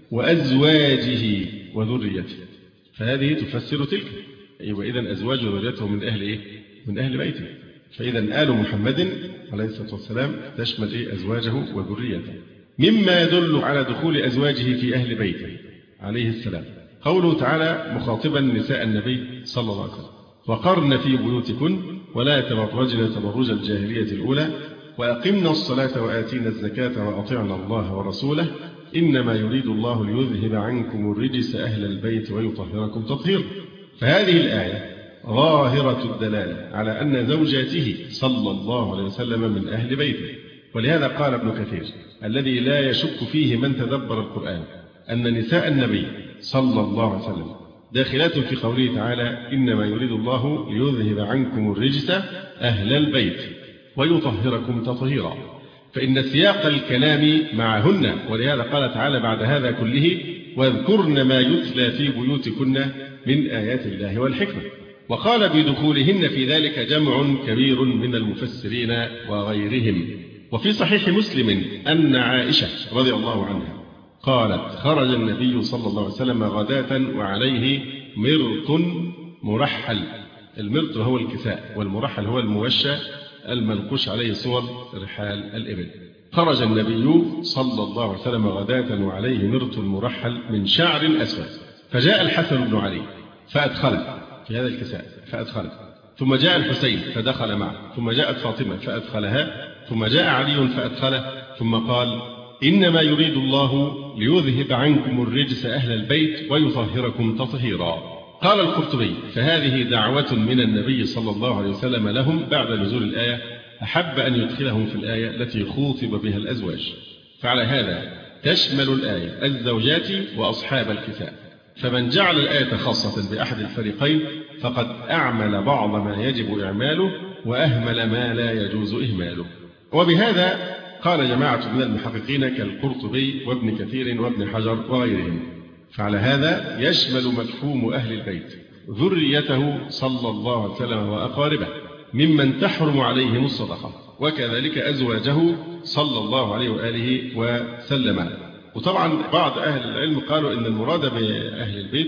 وأزواجه وذريته. فهذه تفسر تلك. وإذا أزواج وذريته من أهل إيه؟ من أهل بيته. فإذا آل محمد عليه الصلاة والسلام تشمل إيه؟ أزواجه وذريته. مما يدل على دخول أزواجه في أهل بيته عليه السلام قوله تعالى مخاطبا نساء النبي صلى الله عليه وسلم: وقرن في بيوتكن ولا تبرجن تبرج الجاهلية الأولى وأقمنا الصلاة وآتينا الزكاة وأطعنا الله ورسوله إنما يريد الله ليذهب عنكم الرجس أهل البيت ويطهركم تطهيرا. فهذه الآية ظاهرة الدلالة على أن زوجاته صلى الله عليه وسلم من أهل بيته. ولهذا قال ابن كثير الذي لا يشك فيه من تدبر القرآن أن نساء النبي صلى الله عليه وسلم داخلات في قوله تعالى: إنما يريد الله ليذهب عنكم الرجس أهل البيت ويطهركم تطهيرا. فإن سياق الكلام معهن، ولهذا قال تعالى بعد هذا كله: واذكرن ما يتلى في بيوتكن من آيات الله والحكمة. وقال بدخولهن في ذلك جمع كبير من المفسرين وغيرهم. وفي صحيح مسلم أن عائشة رضي الله عنها قالت: خرج النبي صلى الله عليه وسلم غداة وعليه مرط مرحل. المرط هو الكساء، والمرحل هو الموشى المنقوش عليه صور رحال الإبل. خرج النبي صلى الله عليه وسلم غداة وعليه مرط مرحل من شعر أسود، فجاء الحسن بن علي فأدخله في هذا الكساء فأدخله، ثم جاء الحسين فدخل معه، ثم جاءت فاطمة فأدخلها، ثم جاء علي فأدخله، ثم قال: إنما يريد الله ليذهب عنكم الرجس أهل البيت ويطهركم تطهيرا. قال القرطبي: فهذه دعوة من النبي صلى الله عليه وسلم لهم بعد نزول الآية، أحب أن يدخلهم في الآية التي خوطب بها الأزواج. فعلى هذا تشمل الآية الزوجات وأصحاب الكساء، فمن جعل الآية خاصة بأحد الفريقين فقد أعمل بعض ما يجب إعماله وأهمل ما لا يجوز إهماله. وبهذا قال جماعة من المحققين كالقرطبي وابن كثير وابن حجر وغيرهم. فعلى هذا يشمل مفهوم أهل البيت ذريته صلى الله عليه وسلم وأقاربه ممن تحرم عليهم الصدقة، وكذلك أزواجه صلى الله عليه وآله وسلم. وطبعا بعض أهل العلم قالوا إن المراد بأهل البيت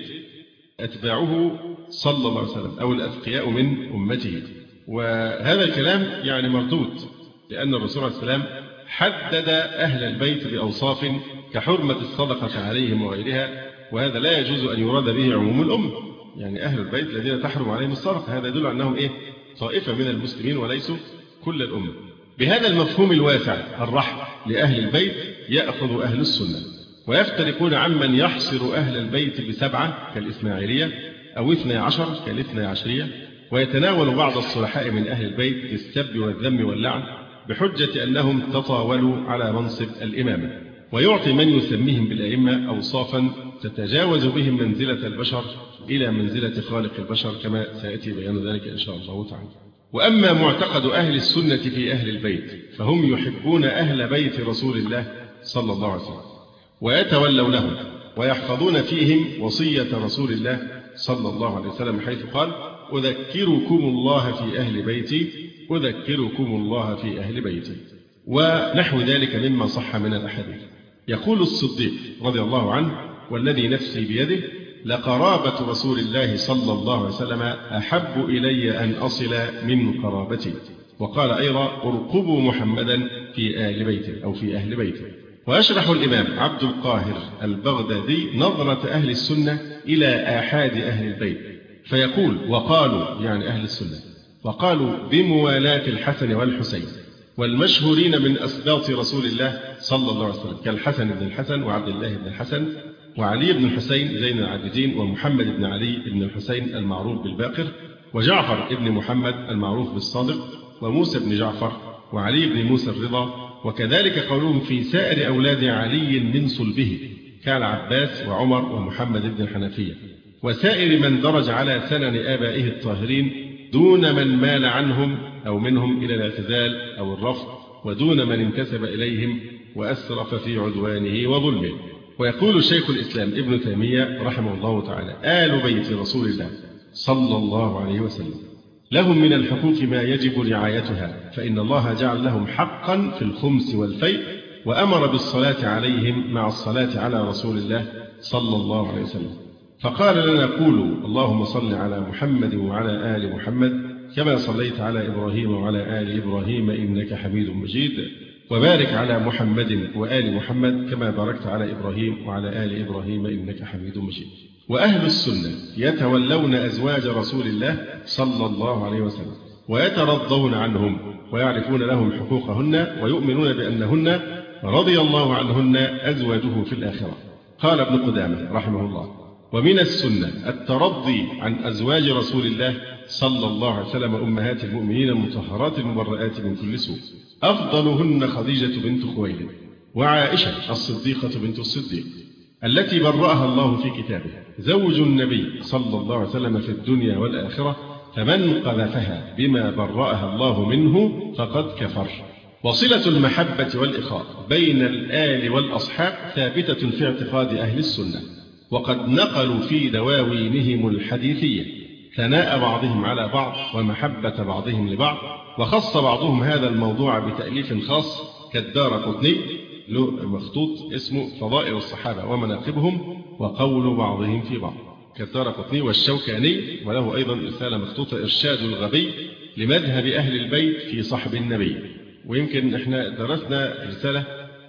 أتباعه صلى الله عليه وسلم أو الأتقياء من أمته. وهذا الكلام يعني مردود، لأن الرسول عليه السلام حدد أهل البيت بأوصاف كحرمة الصدقة عليهم وغيرها، وهذا لا يجوز أن يراد به عموم الأمة. يعني أهل البيت الذين تحرم عليهم الصدقة هذا يدل أنهم طائفة من المسلمين وليسوا كل الأمة. بهذا المفهوم الواسع الرحم لأهل البيت يأخذ أهل السنة، ويفترقون عمن يحصر أهل البيت ب7 كالإسماعيلية أو 12 كالإثناعشرية، ويتناول بعض الصلحاء من أهل البيت بالسب والذم واللعن بحجة أنهم تطاولوا على منصب الإمامة، ويعطي من يسميهم بالأئمة أوصافا تتجاوز بهم منزلة البشر إلى منزلة خالق البشر، كما سيأتي بيان ذلك إن شاء الله تعالى. وأما معتقد أهل السنة في أهل البيت فهم يحبون أهل بيت رسول الله صلى الله عليه وسلم ويتولونهم ويحفظون فيهم وصية رسول الله صلى الله عليه وسلم، حيث قال: أذكركم الله في أهل بيتي، أذكركم الله في أهل بيتي، ونحو ذلك مما صح من الأحاديث. يقول الصديق رضي الله عنه: والذي نفسي بيده لقرابة رسول الله صلى الله عليه وسلم أحب إلي أن أصل من قرابتي. وقال أيضا: ارقبوا محمدا في آل بيته أو في أهل بيته. ويشرح الإمام عبد القاهر البغدادي نظرة أهل السنة إلى آحاد أهل البيت فيقول: وقالوا، يعني أهل السنة، وقالوا بموالاة الحسن والحسين والمشهورين من أسباط رسول الله صلى الله عليه وسلم كالحسن بن الحسن وعبد الله بن الحسن وعلي بن الحسين زين العابدين ومحمد بن علي بن الحسين المعروف بالباقر وجعفر بن محمد المعروف بالصادق وموسى بن جعفر وعلي بن موسى الرضا، وكذلك قولهم في سائر أولاد علي من صلبه كالعباس وعمر ومحمد بن الحنفية وسائر من درج على سنن آبائه الطاهرين دون من مال عنهم أو منهم إلى الاعتزال أو الرفض ودون من انتسب إليهم وأسرف في عدوانه وظلمه. ويقول شيخ الإسلام ابن تيمية رحمه الله تعالى: آل بيت رسول الله صلى الله عليه وسلم لهم من الحقوق ما يجب رعايتها، فإن الله جعل لهم حقا في الخمس والفيء وأمر بالصلاة عليهم مع الصلاة على رسول الله صلى الله عليه وسلم، فقال لنا: قولوا اللهم صل على محمد وعلى آل محمد كما صليت على إبراهيم وعلى آل إبراهيم إنك حميد مجيد، وبارك على محمد وآل محمد كما باركت على إبراهيم وعلى آل إبراهيم إنك حميد مجيد. وأهل السنة يتولون أزواج رسول الله صلى الله عليه وسلم ويترضون عنهم ويعرفون لهم حقوقهن ويؤمنون بأنهن رضي الله عنهن أزواجه في الآخرة. قال ابن قدامة رحمه الله: ومن السنة الترضي عن أزواج رسول الله صلى الله عليه وسلم أمهات المؤمنين المطهرات المبرئات من كل سوء، أفضلهن خديجة بنت خويلد وعائشة الصديقة بنت الصديق التي برأها الله في كتابه، زوج النبي صلى الله عليه وسلم في الدنيا والآخرة، فمن قذفها بما برأها الله منه فقد كفر. وصلة المحبة والإخاء بين الآل والأصحاب ثابتة في اعتقاد أهل السنة، وقد نقلوا في دواوينهم الحديثية ثناء بعضهم على بعض ومحبة بعضهم لبعض، وخص بعضهم هذا الموضوع بتأليف خاص كالدارقطني له مخطوط اسمه فضائل الصحابة ومناقبهم وقول بعضهم في بعض كالدارقطني، والشوكاني وله أيضا رسالة مخطوطة إرشاد الغبي لمذهب أهل البيت في صحب النبي. ويمكن احنا درسنا رسالة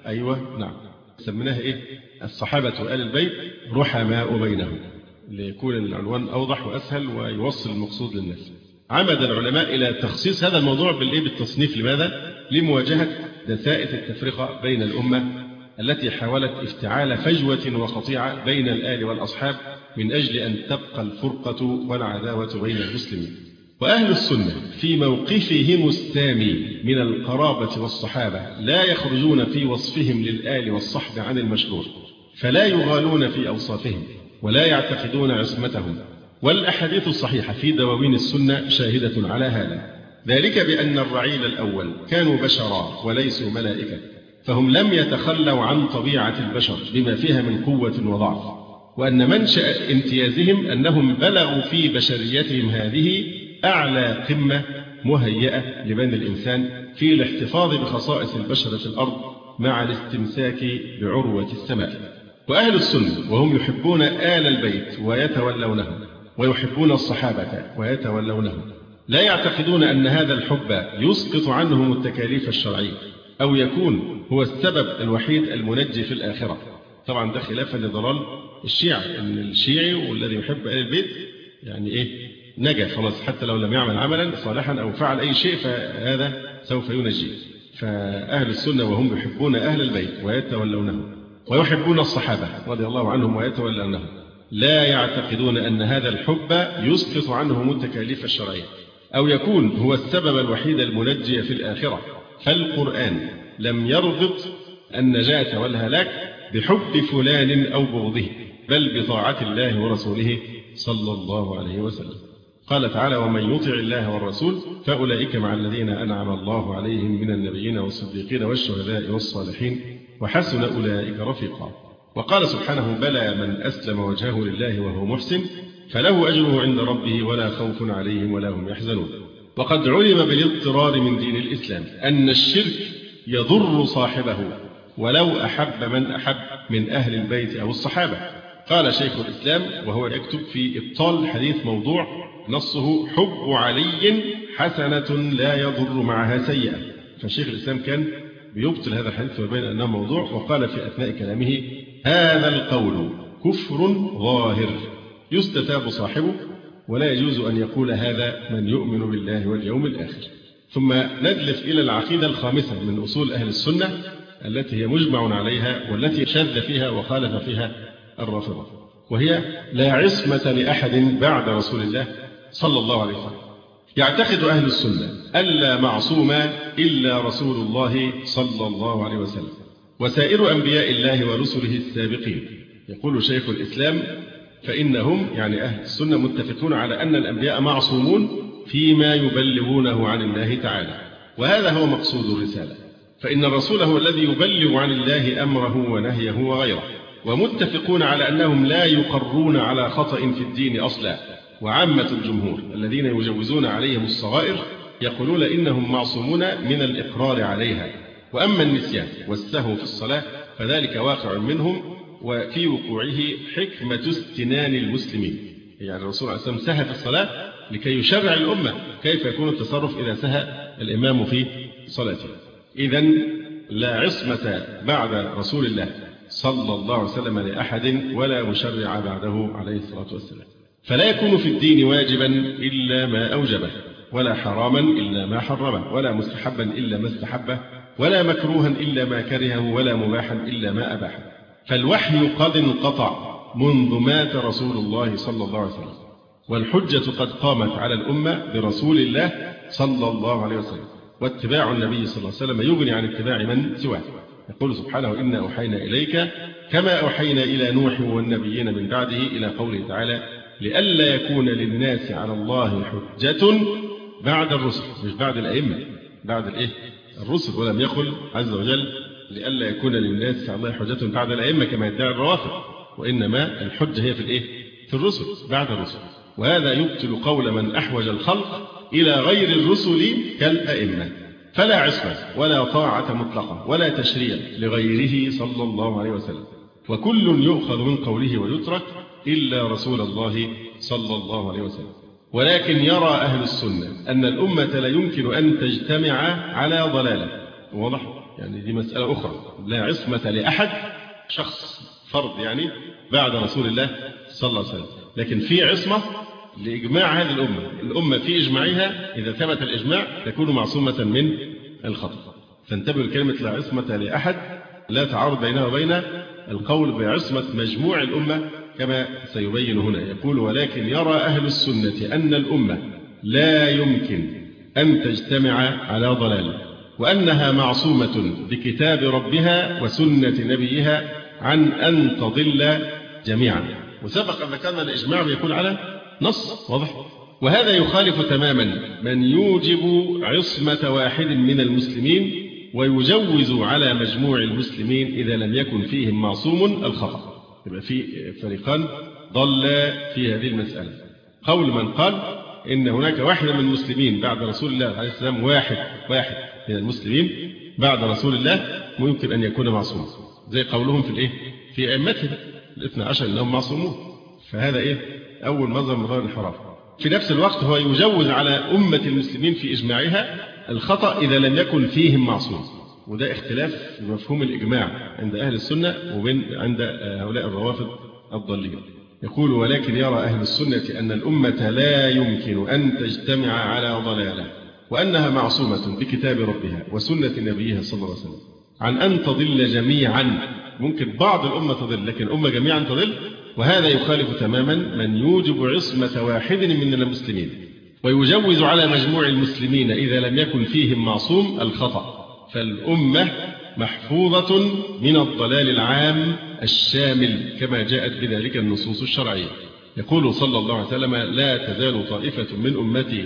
نعم سميناها الصحابة وآل البيت رحماء بينهم، ليكون العنوان أوضح وأسهل ويوصل المقصود للناس. عمد العلماء إلى تخصيص هذا الموضوع بالتصنيف. لماذا؟ لمواجهة دسائس التفرقة بين الأمة التي حاولت افتعال فجوة وقطيعة بين الآل والأصحاب من أجل أن تبقى الفرقة والعداوة بين المسلمين. وأهل السنة في موقفهم السامي من القرابة والصحابة لا يخرجون في وصفهم للآل والصحب عن المشروع، فلا يغالون في أوصافهم ولا يعتقدون عصمتهم، والأحاديث الصحيحة في دواوين السنة شاهدة على هذا، ذلك بأن الرعيل الأول كانوا بشرا وليسوا ملائكة، فهم لم يتخلوا عن طبيعة البشر بما فيها من قوة وضعف، وأن منشأ امتيازهم أنهم بلغوا في بشريتهم هذه أعلى قمة مهيئة لبني الإنسان في الاحتفاظ بخصائص البشر في الأرض مع الاستمساك بعروة السماء. وأهل السنة وهم يحبون آل البيت ويتولونهم ويحبون الصحابة ويتولونهم لا يعتقدون أن هذا الحب يسقط عنهم التكاليف الشرعية أو يكون هو السبب الوحيد المنجي في الآخرة. طبعا ده خلافا لضلال الشيعة، أن الشيعي والذي يحب آل البيت نجا خلاص، حتى لو لم يعمل عملا صالحا أو فعل أي شيء فهذا سوف ينجيه. فأهل السنة وهم يحبون أهل البيت ويتولونهم ويحبون الصحابة رضي الله عنهم ويتولونهم لا يعتقدون أن هذا الحب يسقط عنهم التكاليف الشرعية أو يكون هو السبب الوحيد المنجي في الآخرة. فالقرآن لم يربط النجاة والهلاك بحب فلان أو بغضه، بل بطاعة الله ورسوله صلى الله عليه وسلم. قال تعالى: ومن يطع الله والرسول فأولئك مع الذين أنعم الله عليهم من النبيين والصديقين والشهداء والصالحين وحسن أولئك رفيقا. وقال سبحانه: بلى من أسلم وجهه لله وهو محسن فله أجره عند ربه ولا خوف عليهم ولا هم يحزنون. وقد علم بالاضطرار من دين الإسلام أن الشرك يضر صاحبه ولو أحب من أحب من أهل البيت أو الصحابة. قال شيخ الإسلام وهو يكتب في إبطال حديث موضوع نصه: حب علي حسنة لا يضر معها سيئة. فشيخ الإسلام كان بيبطل هذا الحديث ويبين أنه موضوع، وقال في أثناء كلامه: هذا القول كفر ظاهر يستتاب صاحبه، ولا يجوز أن يقول هذا من يؤمن بالله واليوم الآخر. ثم ندلف إلى العقيدة الخامسة من أصول أهل السنة التي هي مجمع عليها والتي شذ فيها وخالف فيها الرافضة، وهي لا عصمة لأحد بعد رسول الله صلى الله عليه وسلم. يعتقد أهل السنة ألا معصوم إلا رسول الله صلى الله عليه وسلم وسائر أنبياء الله ورسله السابقين. يقول شيخ الإسلام: فإنهم يعني أهل السنة متفقون على أن الأنبياء معصومون فيما يبلغونه عن الله تعالى، وهذا هو مقصود الرسالة، فإن الرسول هو الذي يبلغ عن الله أمره ونهيه وغيره. ومتفقون على أنهم لا يقرون على خطأ في الدين أصلا. وعامة الجمهور الذين يجوزون عليهم الصغائر يقولون إنهم معصومون من الإقرار عليها. وأما النسيان والسهو في الصلاة فذلك واقع منهم، وفي وقوعه حكمة استنان المسلمين. يعني الرسول عليه الصلاة والسلام سهى في الصلاة لكي يشرع الأمة كيف يكون التصرف إذا سهى الإمام في صلاته. إذن لا عصمة بعد رسول الله صلى الله عليه وسلم لأحد ولا مشرع بعده عليه الصلاة والسلام. فلا يكون في الدين واجبا إلا ما أوجبه، ولا حراما إلا ما حرمه، ولا مستحبا إلا ما استحبه، ولا مكروها إلا ما كرهه، ولا مباحا إلا ما أباحه. فالوحي قد انقطع منذ مات رسول الله صلى الله عليه وسلم، والحجة قد قامت على الأمة برسول الله صلى الله عليه وسلم، واتباع النبي صلى الله عليه وسلم يغني عن اتباع من سواه. يقول سبحانه: إنا أوحينا إليك كما أوحينا إلى نوح والنبيين من بعده، إلى قوله تعالى: لئلا يكون للناس على الله حجة بعد الرسل. مش بعد الأئمة، بعد الرسل. ولم يقل عز وجل لئلا يكون للناس على الله حجة بعد الأئمة كما يدعي الروافض، وإنما الحجة هي في الرسل، بعد الرسل. وهذا يبطل قول من أحوج الخلق إلى غير الرسل كالأئمة. فلا عصمة ولا طاعة مطلقة ولا تشريع لغيره صلى الله عليه وسلم، وكل يؤخذ من قوله ويترك إلا رسول الله صلى الله عليه وسلم. ولكن يرى أهل السنة أن الأمة لا يمكن أن تجتمع على ضلالة. واضح؟ يعني دي مسألة أخرى. لا عصمة لأحد شخص فرد يعني بعد رسول الله صلى الله عليه وسلم، لكن في عصمة لإجماع هذه الأمة في إجماعها. إذا ثبت الإجماع تكون معصومة من الخطأ. فانتبهوا لكلمة لا عصمة لأحد، لا تعارض بينها وبين القول بعصمة مجموع الأمة كما سيبين هنا. يقول: ولكن يرى أهل السنة أن الأمة لا يمكن أن تجتمع على ضلال، وأنها معصومة بكتاب ربها وسنة نبيها عن أن تضل جميعا. وسبق أن ذكرنا الإجماع يكون على نص واضح. وهذا يخالف تماما من يوجب عصمة واحد من المسلمين ويجوز على مجموع المسلمين إذا لم يكن فيهم معصوم الخطأ. يبقى في فريقان ضل في هذه المسألة. قول من قال إن هناك واحد من المسلمين بعد رسول الله عليه السلام، واحد من المسلمين بعد رسول الله ممكن أن يكون معصوم، زي قولهم في أئمتهم 12 أنهم معصومون. فهذا أول مظهر من مظاهر الانحراف. في نفس الوقت هو يجوز على أمة المسلمين في إجماعها الخطأ إذا لم يكن فيهم معصوم. وده اختلاف في مفهوم الإجماع عند أهل السنة وبين عند هؤلاء الروافض الضالين. يقول: ولكن يرى أهل السنة أن الأمة لا يمكن أن تجتمع على ضلالة، وأنها معصومة بكتاب ربها وسنة نبيها صلى الله عليه وسلم عن أن تضل جميعا. ممكن بعض الأمة تضل، لكن الأمة جميعا تضل. وهذا يخالف تماما من يوجب عصمة واحد من المسلمين ويجوز على مجموع المسلمين إذا لم يكن فيهم معصوم الخطأ. فالأمة محفوظة من الضلال العام الشامل كما جاءت بذلك النصوص الشرعية. يقول صلى الله عليه وسلم: لا تزال طائفة من أمتي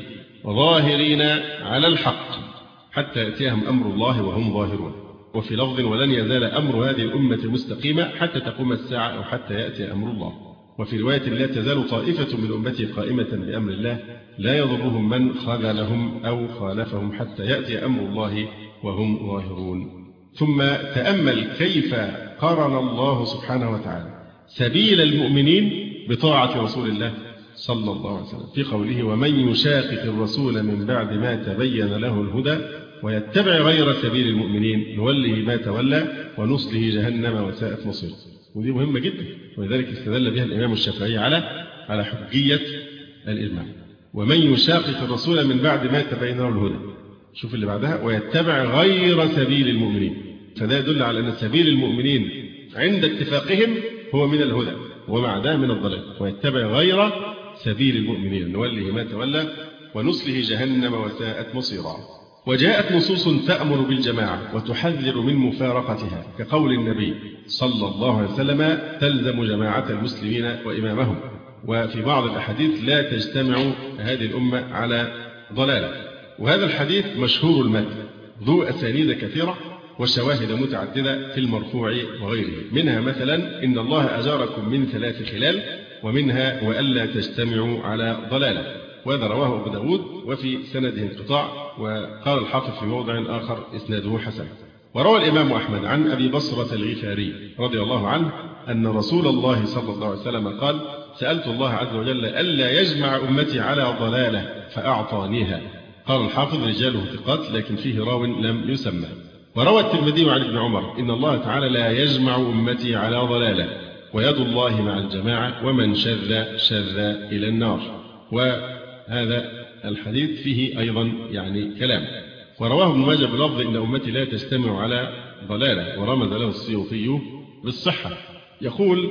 ظاهرين على الحق حتى يأتيهم أمر الله وهم ظاهرون. وفي لفظ: ولن يزال أمر هذه الأمة مستقيمة حتى تقوم الساعة أو حتى يأتي أمر الله. وفي رواية لا تزال طائفة من أمتي قائمة بأمر الله لا يضرهم من خذلهم أو خالفهم حتى يأتي أمر الله وهم ظاهرون. ثم تأمل كيف قرن الله سبحانه وتعالى سبيل المؤمنين بطاعة رسول الله صلى الله عليه وسلم في قوله ومن يشاقق الرسول من بعد ما تبين له الهدى ويتبع غير سبيل المؤمنين نوله ما تولى ونصله جهنم وساءت مصيره. ودي مهمة جدا، ولذلك استدل بها الإمام الشافعي على حجية الإجماع. ومن يشاقق الرسول من بعد ما تبين له الهدى، شوف اللي بعدها ويتبع غير سبيل المؤمنين، فده يدل على أن سبيل المؤمنين عند اتفاقهم هو من الهدى ومع ده من الضلال. ويتبع غير سبيل المؤمنين نوله ما تولى ونصله جهنم وساءت مصيرا. وجاءت نصوص تأمر بالجماعة وتحذر من مفارقتها كقول النبي صلى الله عليه وسلم تلزم جماعة المسلمين وإمامهم. وفي بعض الأحاديث لا تجتمع هذه الأمة على ضلالة. وهذا الحديث مشهور المتن ذو أسانيد كثيرة وشواهد متعددة في المرفوع وغيره، منها مثلا إن الله أجاركم من 3 خلال، ومنها وألا تجتمعوا على ضلالة، وهذا رواه أبو داود وفي سنده انقطاع، وقال الحافظ في موضع آخر إسناده حسن. وروى الإمام أحمد عن أبي بصرة الغفاري رضي الله عنه أن رسول الله صلى الله عليه وسلم قال سألت الله عز وجل ألا يجمع أمتي على ضلالة فأعطانيها. قال الحافظ رجاله ثقات لكن فيه راو لم يسمى. وروى الترمذي عن ابن عمر إن الله تعالى لا يجمع أمتي على ضلالة ويد الله مع الجماعة ومن شذ شذ إلى النار. وهذا الحديث فيه أيضا كلام. ورواه ابن ماجه بلفظ إن أمتي لا تجتمع على ضلالة، ورمز له السيوطي بالصحة. يقول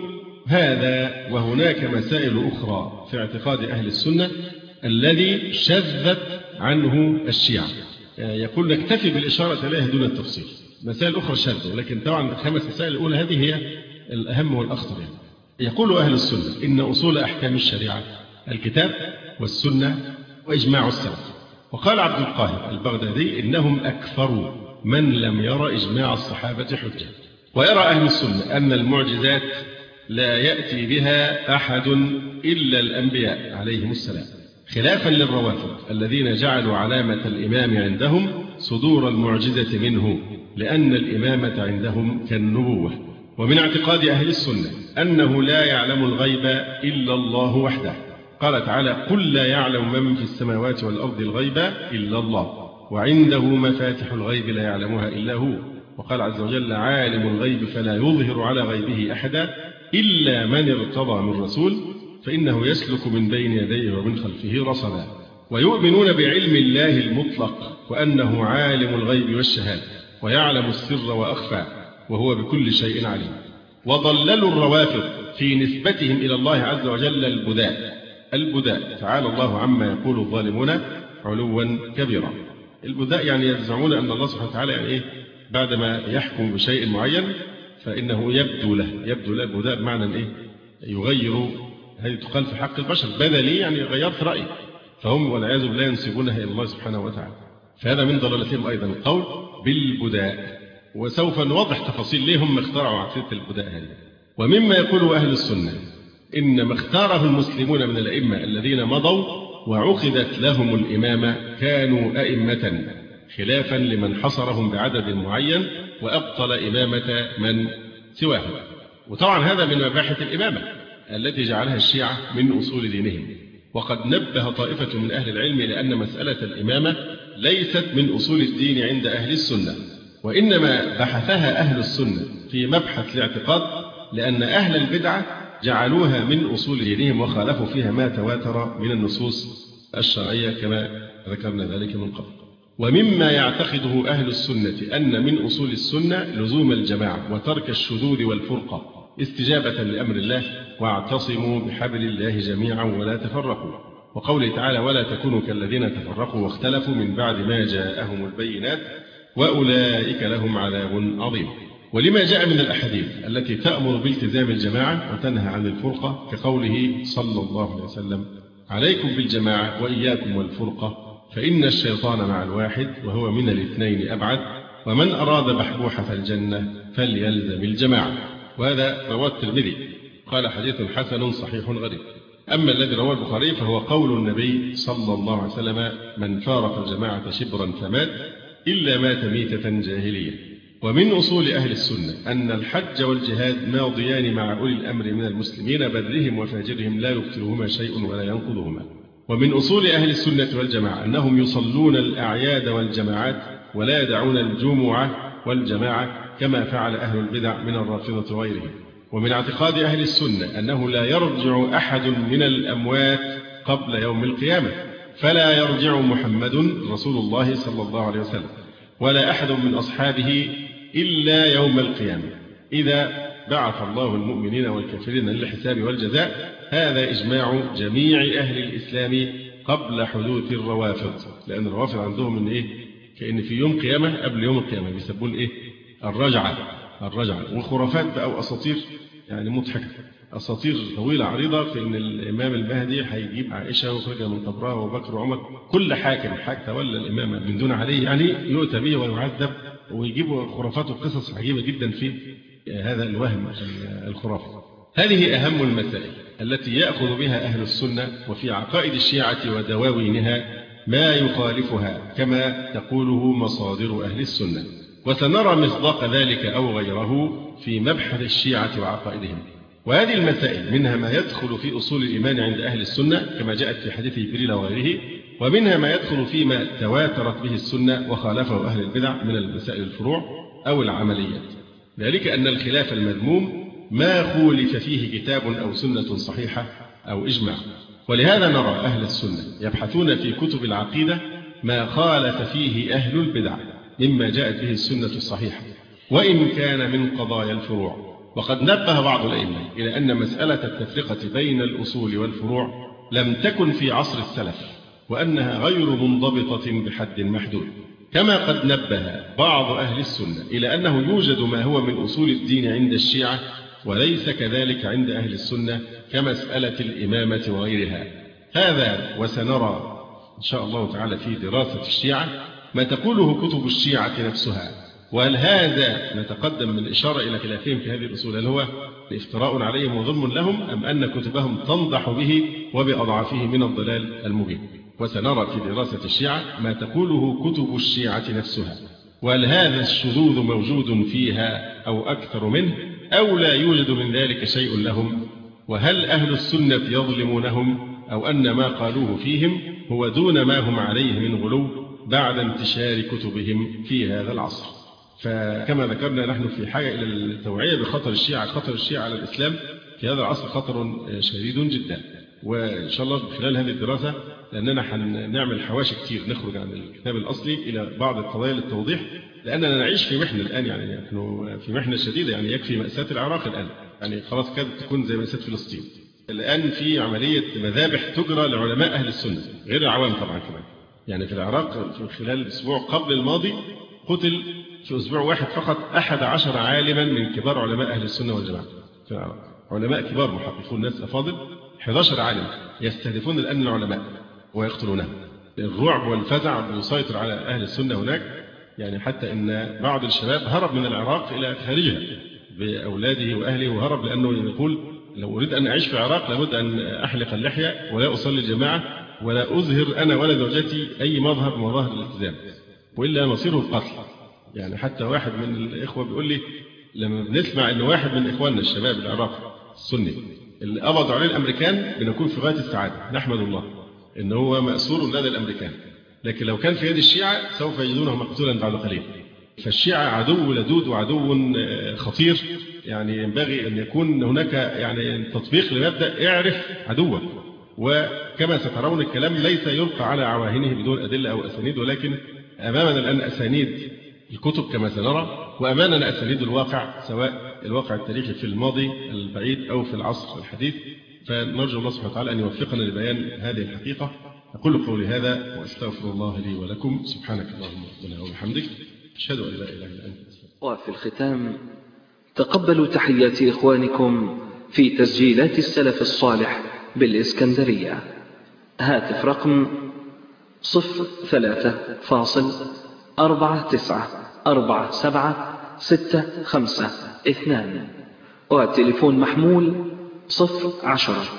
هذا وهناك مسائل أخرى في اعتقاد أهل السنة الذي شذت عنه الشيعة. يقول نكتفي بالإشارة إليها دون التفصيل. مسائل أخرى شاذة، لكن طبعا 5 مسائل الأولى هذه هي الأهم والأخطر. يقول أهل السنة إن أصول أحكام الشريعة الكتاب والسنة وإجماع السلف. وقال عبد القاهر البغدادي إنهم أكثروا من لم يرى إجماع الصحابة حجة. ويرى أهل السنة أن المعجزات لا يأتي بها أحد إلا الأنبياء عليهم السلام، خلافا للروافض الذين جعلوا علامة الإمام عندهم صدور المعجزة منه، لأن الإمامة عندهم كالنبوة. ومن اعتقاد أهل السنة أنه لا يعلم الغيب إلا الله وحده. قال تعالى قل لا يعلم من في السماوات والأرض الغيب إلا الله وعنده مفاتح الغيب لا يعلمها إلا هو. وقال عز وجل عالم الغيب فلا يظهر على غيبه أحدا إلا من ارتضى من رسول فإنه يسلك من بين يديه ومن خلفه رصدا. ويؤمنون بعلم الله المطلق وأنه عالم الغيب والشهادة ويعلم السر وأخفى وهو بكل شيء عليم. وضللوا الروافض في نسبتهم إلى الله عز وجل البداء تعالى الله عما يقول الظالمون علوا كبيرا. البداء يزعمون أن الله سبحانه وتعالى بعدما يحكم بشيء معين فإنه يبدو له البداء بمعنى يغير. هذه تقال في حق البشر بدلي غيرت رأي، فهم والعياذ بالله ينسبونها إلى الله سبحانه وتعالى. فهذا من ضلالتهم أيضا القول بالبداء، وسوف نوضح تفاصيل ليه هم اخترعوا عقيدة البداء هذه. ومما يقول أهل السنة إن ما اختاره المسلمون من الأئمة الذين مضوا وعقدت لهم الإمامة كانوا أئمة، خلافا لمن حصرهم بعدد معين وأبطل إمامة من سواهم. وطبعا هذا من مباحث الإمامة التي جعلها الشيعة من أصول دينهم. وقد نبه طائفة من أهل العلم لأن مسألة الإمامة ليست من أصول الدين عند أهل السنة، وإنما بحثها أهل السنة في مبحث الاعتقاد، لأن أهل البدعة جعلوها من أصول دينهم وخالفوا فيها ما تواتر من النصوص الشرعية كما ذكرنا ذلك من قبل. ومما يعتقده أهل السنة أن من أصول السنة لزوم الجماعة وترك الشذوذ والفرقة استجابة لأمر الله واعتصموا بحبل الله جميعا ولا تفرقوا، وقوله تعالى ولا تكونوا كالذين تفرقوا واختلفوا من بعد ما جاءهم البينات وأولئك لهم عذاب عظيم. ولما جاء من الأحاديث التي تأمر بالتزام الجماعة وتنهى عن الفرقة كقوله صلى الله عليه وسلم عليكم بالجماعة وإياكم والفرقة فإن الشيطان مع الواحد وهو من الاثنين أبعد ومن أراد بحبوحة الجنة فليلزم الجماعة. وهذا رواه الترمذي. قال حديث حسن صحيح غريب. أما الذي رواه البخاري فهو قول النبي صلى الله عليه وسلم: من فارق الجماعة شبرا فمات إلا مات ميتة جاهلية. ومن أصول أهل السنة أن الحج والجهاد ماضيان مع أولي الأمر من المسلمين برهم وفاجرهم لا يبطلهما شيء ولا ينقضهما. ومن أصول أهل السنة والجماعة أنهم يصلون الأعياد والجماعات ولا يدعون الجمعة والجماعة كما فعل أهل البدع من الرافضة وغيرهم. ومن اعتقاد أهل السنة أنه لا يرجع أحد من الأموات قبل يوم القيامة، فلا يرجع محمد رسول الله صلى الله عليه وسلم ولا أحد من أصحابه إلا يوم القيامة إذا بعث الله المؤمنين والكافرين للحساب والجزاء. هذا إجماع جميع أهل الإسلام قبل حدوث الروافض، لأن الروافض عندهم إن إيه؟ كأن في يوم قيامة قبل يوم القيامة بيسمون إيه؟ الرجعة. وخرافات بقى وأساطير يعني مضحكة، أساطير طويلة عريضة في إن الإمام المهدي هيجيب عائشة وخرج من قبرها وبكر وعمر، كل حاكم تولى الإمامة من دون عليه يعني يؤتى به ويعذب، ويجيبوا خرافات وقصص عجيبة جدا في هذا الوهم الخرافي. هذه أهم المسائل التي يأخذ بها أهل السنة، وفي عقائد الشيعة ودواوينها ما يخالفها كما تقوله مصادر أهل السنة، وسنرى مصداق ذلك أو غيره في مبحث الشيعة وعقائدهم. وهذه المسائل منها ما يدخل في أصول الإيمان عند أهل السنة كما جاءت في حديث جبريل وغيره، ومنها ما يدخل فيما تواترت به السنة وخالفه أهل البدع من المسائل الفروع أو العمليات. ذلك أن الخلاف المذموم ما خولف فيه كتاب أو سنة صحيحة أو إجماع. ولهذا نرى أهل السنة يبحثون في كتب العقيدة ما خالف فيه أهل البدع مما جاءت به السنة الصحيحة، وإن كان من قضايا الفروع. وقد نبه بعض الأئمة إلى أن مسألة التفرقة بين الأصول والفروع لم تكن في عصر السلف، وأنها غير منضبطة بحد محدود. كما قد نبه بعض أهل السنة إلى أنه يوجد ما هو من أصول الدين عند الشيعة وليس كذلك عند أهل السنة كمسألة الإمامة وغيرها. هذا وسنرى إن شاء الله تعالى في دراسة الشيعة ما تقوله كتب الشيعة نفسها. وهل هذا نتقدم من إشارة إلى خلافهم في هذه الأصول، هل هو افتراء عليهم وظلم لهم، أم أن كتبهم تنضح به وبأضعافه من الضلال المبين؟ وسنرى في دراسة الشيعة ما تقوله كتب الشيعة نفسها، وهل هذا الشذوذ موجود فيها أو أكثر منه، أو لا يوجد من ذلك شيء لهم، وهل أهل السنة يظلمونهم، أو أن ما قالوه فيهم هو دون ما هم عليه من غلو بعد انتشار كتبهم في هذا العصر. فكما ذكرنا نحن في حاجة إلى التوعية بخطر الشيعة. خطر الشيعة على الإسلام في هذا العصر خطر شديد جدا، وإن شاء الله خلال هذه الدراسة لأننا هنعمل حواشي كتير نخرج عن الكتاب الأصلي إلى بعض القضايا للتوضيح، لأننا نعيش في محنة الآن، يعني نحن في محنة شديدة. يعني يكفي مأساة العراق الآن، يعني خلاص كانت تكون زي مأساة فلسطين. الآن في عملية مذابح تجرى لعلماء أهل السنة غير العوام طبعا كمان. يعني في العراق في خلال الأسبوع قبل الماضي قتل في أسبوع واحد فقط 11 عالما من كبار علماء أهل السنة والجماعة في العراق. علماء كبار محققون ناس أفاضل 11 عالم يستهدفون الآن العلماء ويقتلونهم. الرعب والفزع يسيطر على أهل السنة هناك، يعني حتى إن بعض الشباب هرب من العراق إلى خارجها بأولاده وأهله، وهرب لأنه يقول لو أريد أن أعيش في العراق لابد أن أحلق اللحية ولا أصلي الجماعة ولا أظهر أنا ولا زوجتي أي مظهر من مظاهر الالتزام، وإلا مصيره القتل. يعني حتى واحد من الإخوة بيقول لي لما بنسمع أن واحد من إخواننا الشباب العراق السني اللي قبضوا عليه الأمريكان بنكون في غاية السعادة، نحمد الله إن هو مأسور لدى الأمريكان، لكن لو كان في يد الشيعة سوف يجدونه مقتولا بعد قليل. فالشيعة عدو لدود وعدو خطير، يعني ينبغي أن يكون هناك يعني تطبيق لمبدأ اعرف عدوك. وكما سترون الكلام ليس يلقى على عواهنه بدون أدلة أو أسانيد، ولكن أمامنا الآن أسانيد الكتب كما سنرى، وأمامنا أسانيد الواقع سواء الواقع التاريخي في الماضي البعيد أو في العصر الحديث. فنرجو الله سبحانه وتعالى أن يوفقنا لبيان هذه الحقيقة. أقول قولي هذا وأستغفر الله لي ولكم. سبحانك اللهم ربنا وبحمدك، أشهد أن لا إله إلا أنت. وفي الختام تقبلوا تحيات إخوانكم في تسجيلات السلف الصالح بالإسكندرية. هاتف رقم 03.494765 2، وتليفون محمول 10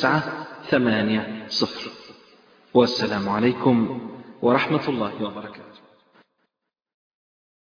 16411980. والسلام عليكم ورحمة الله وبركاته.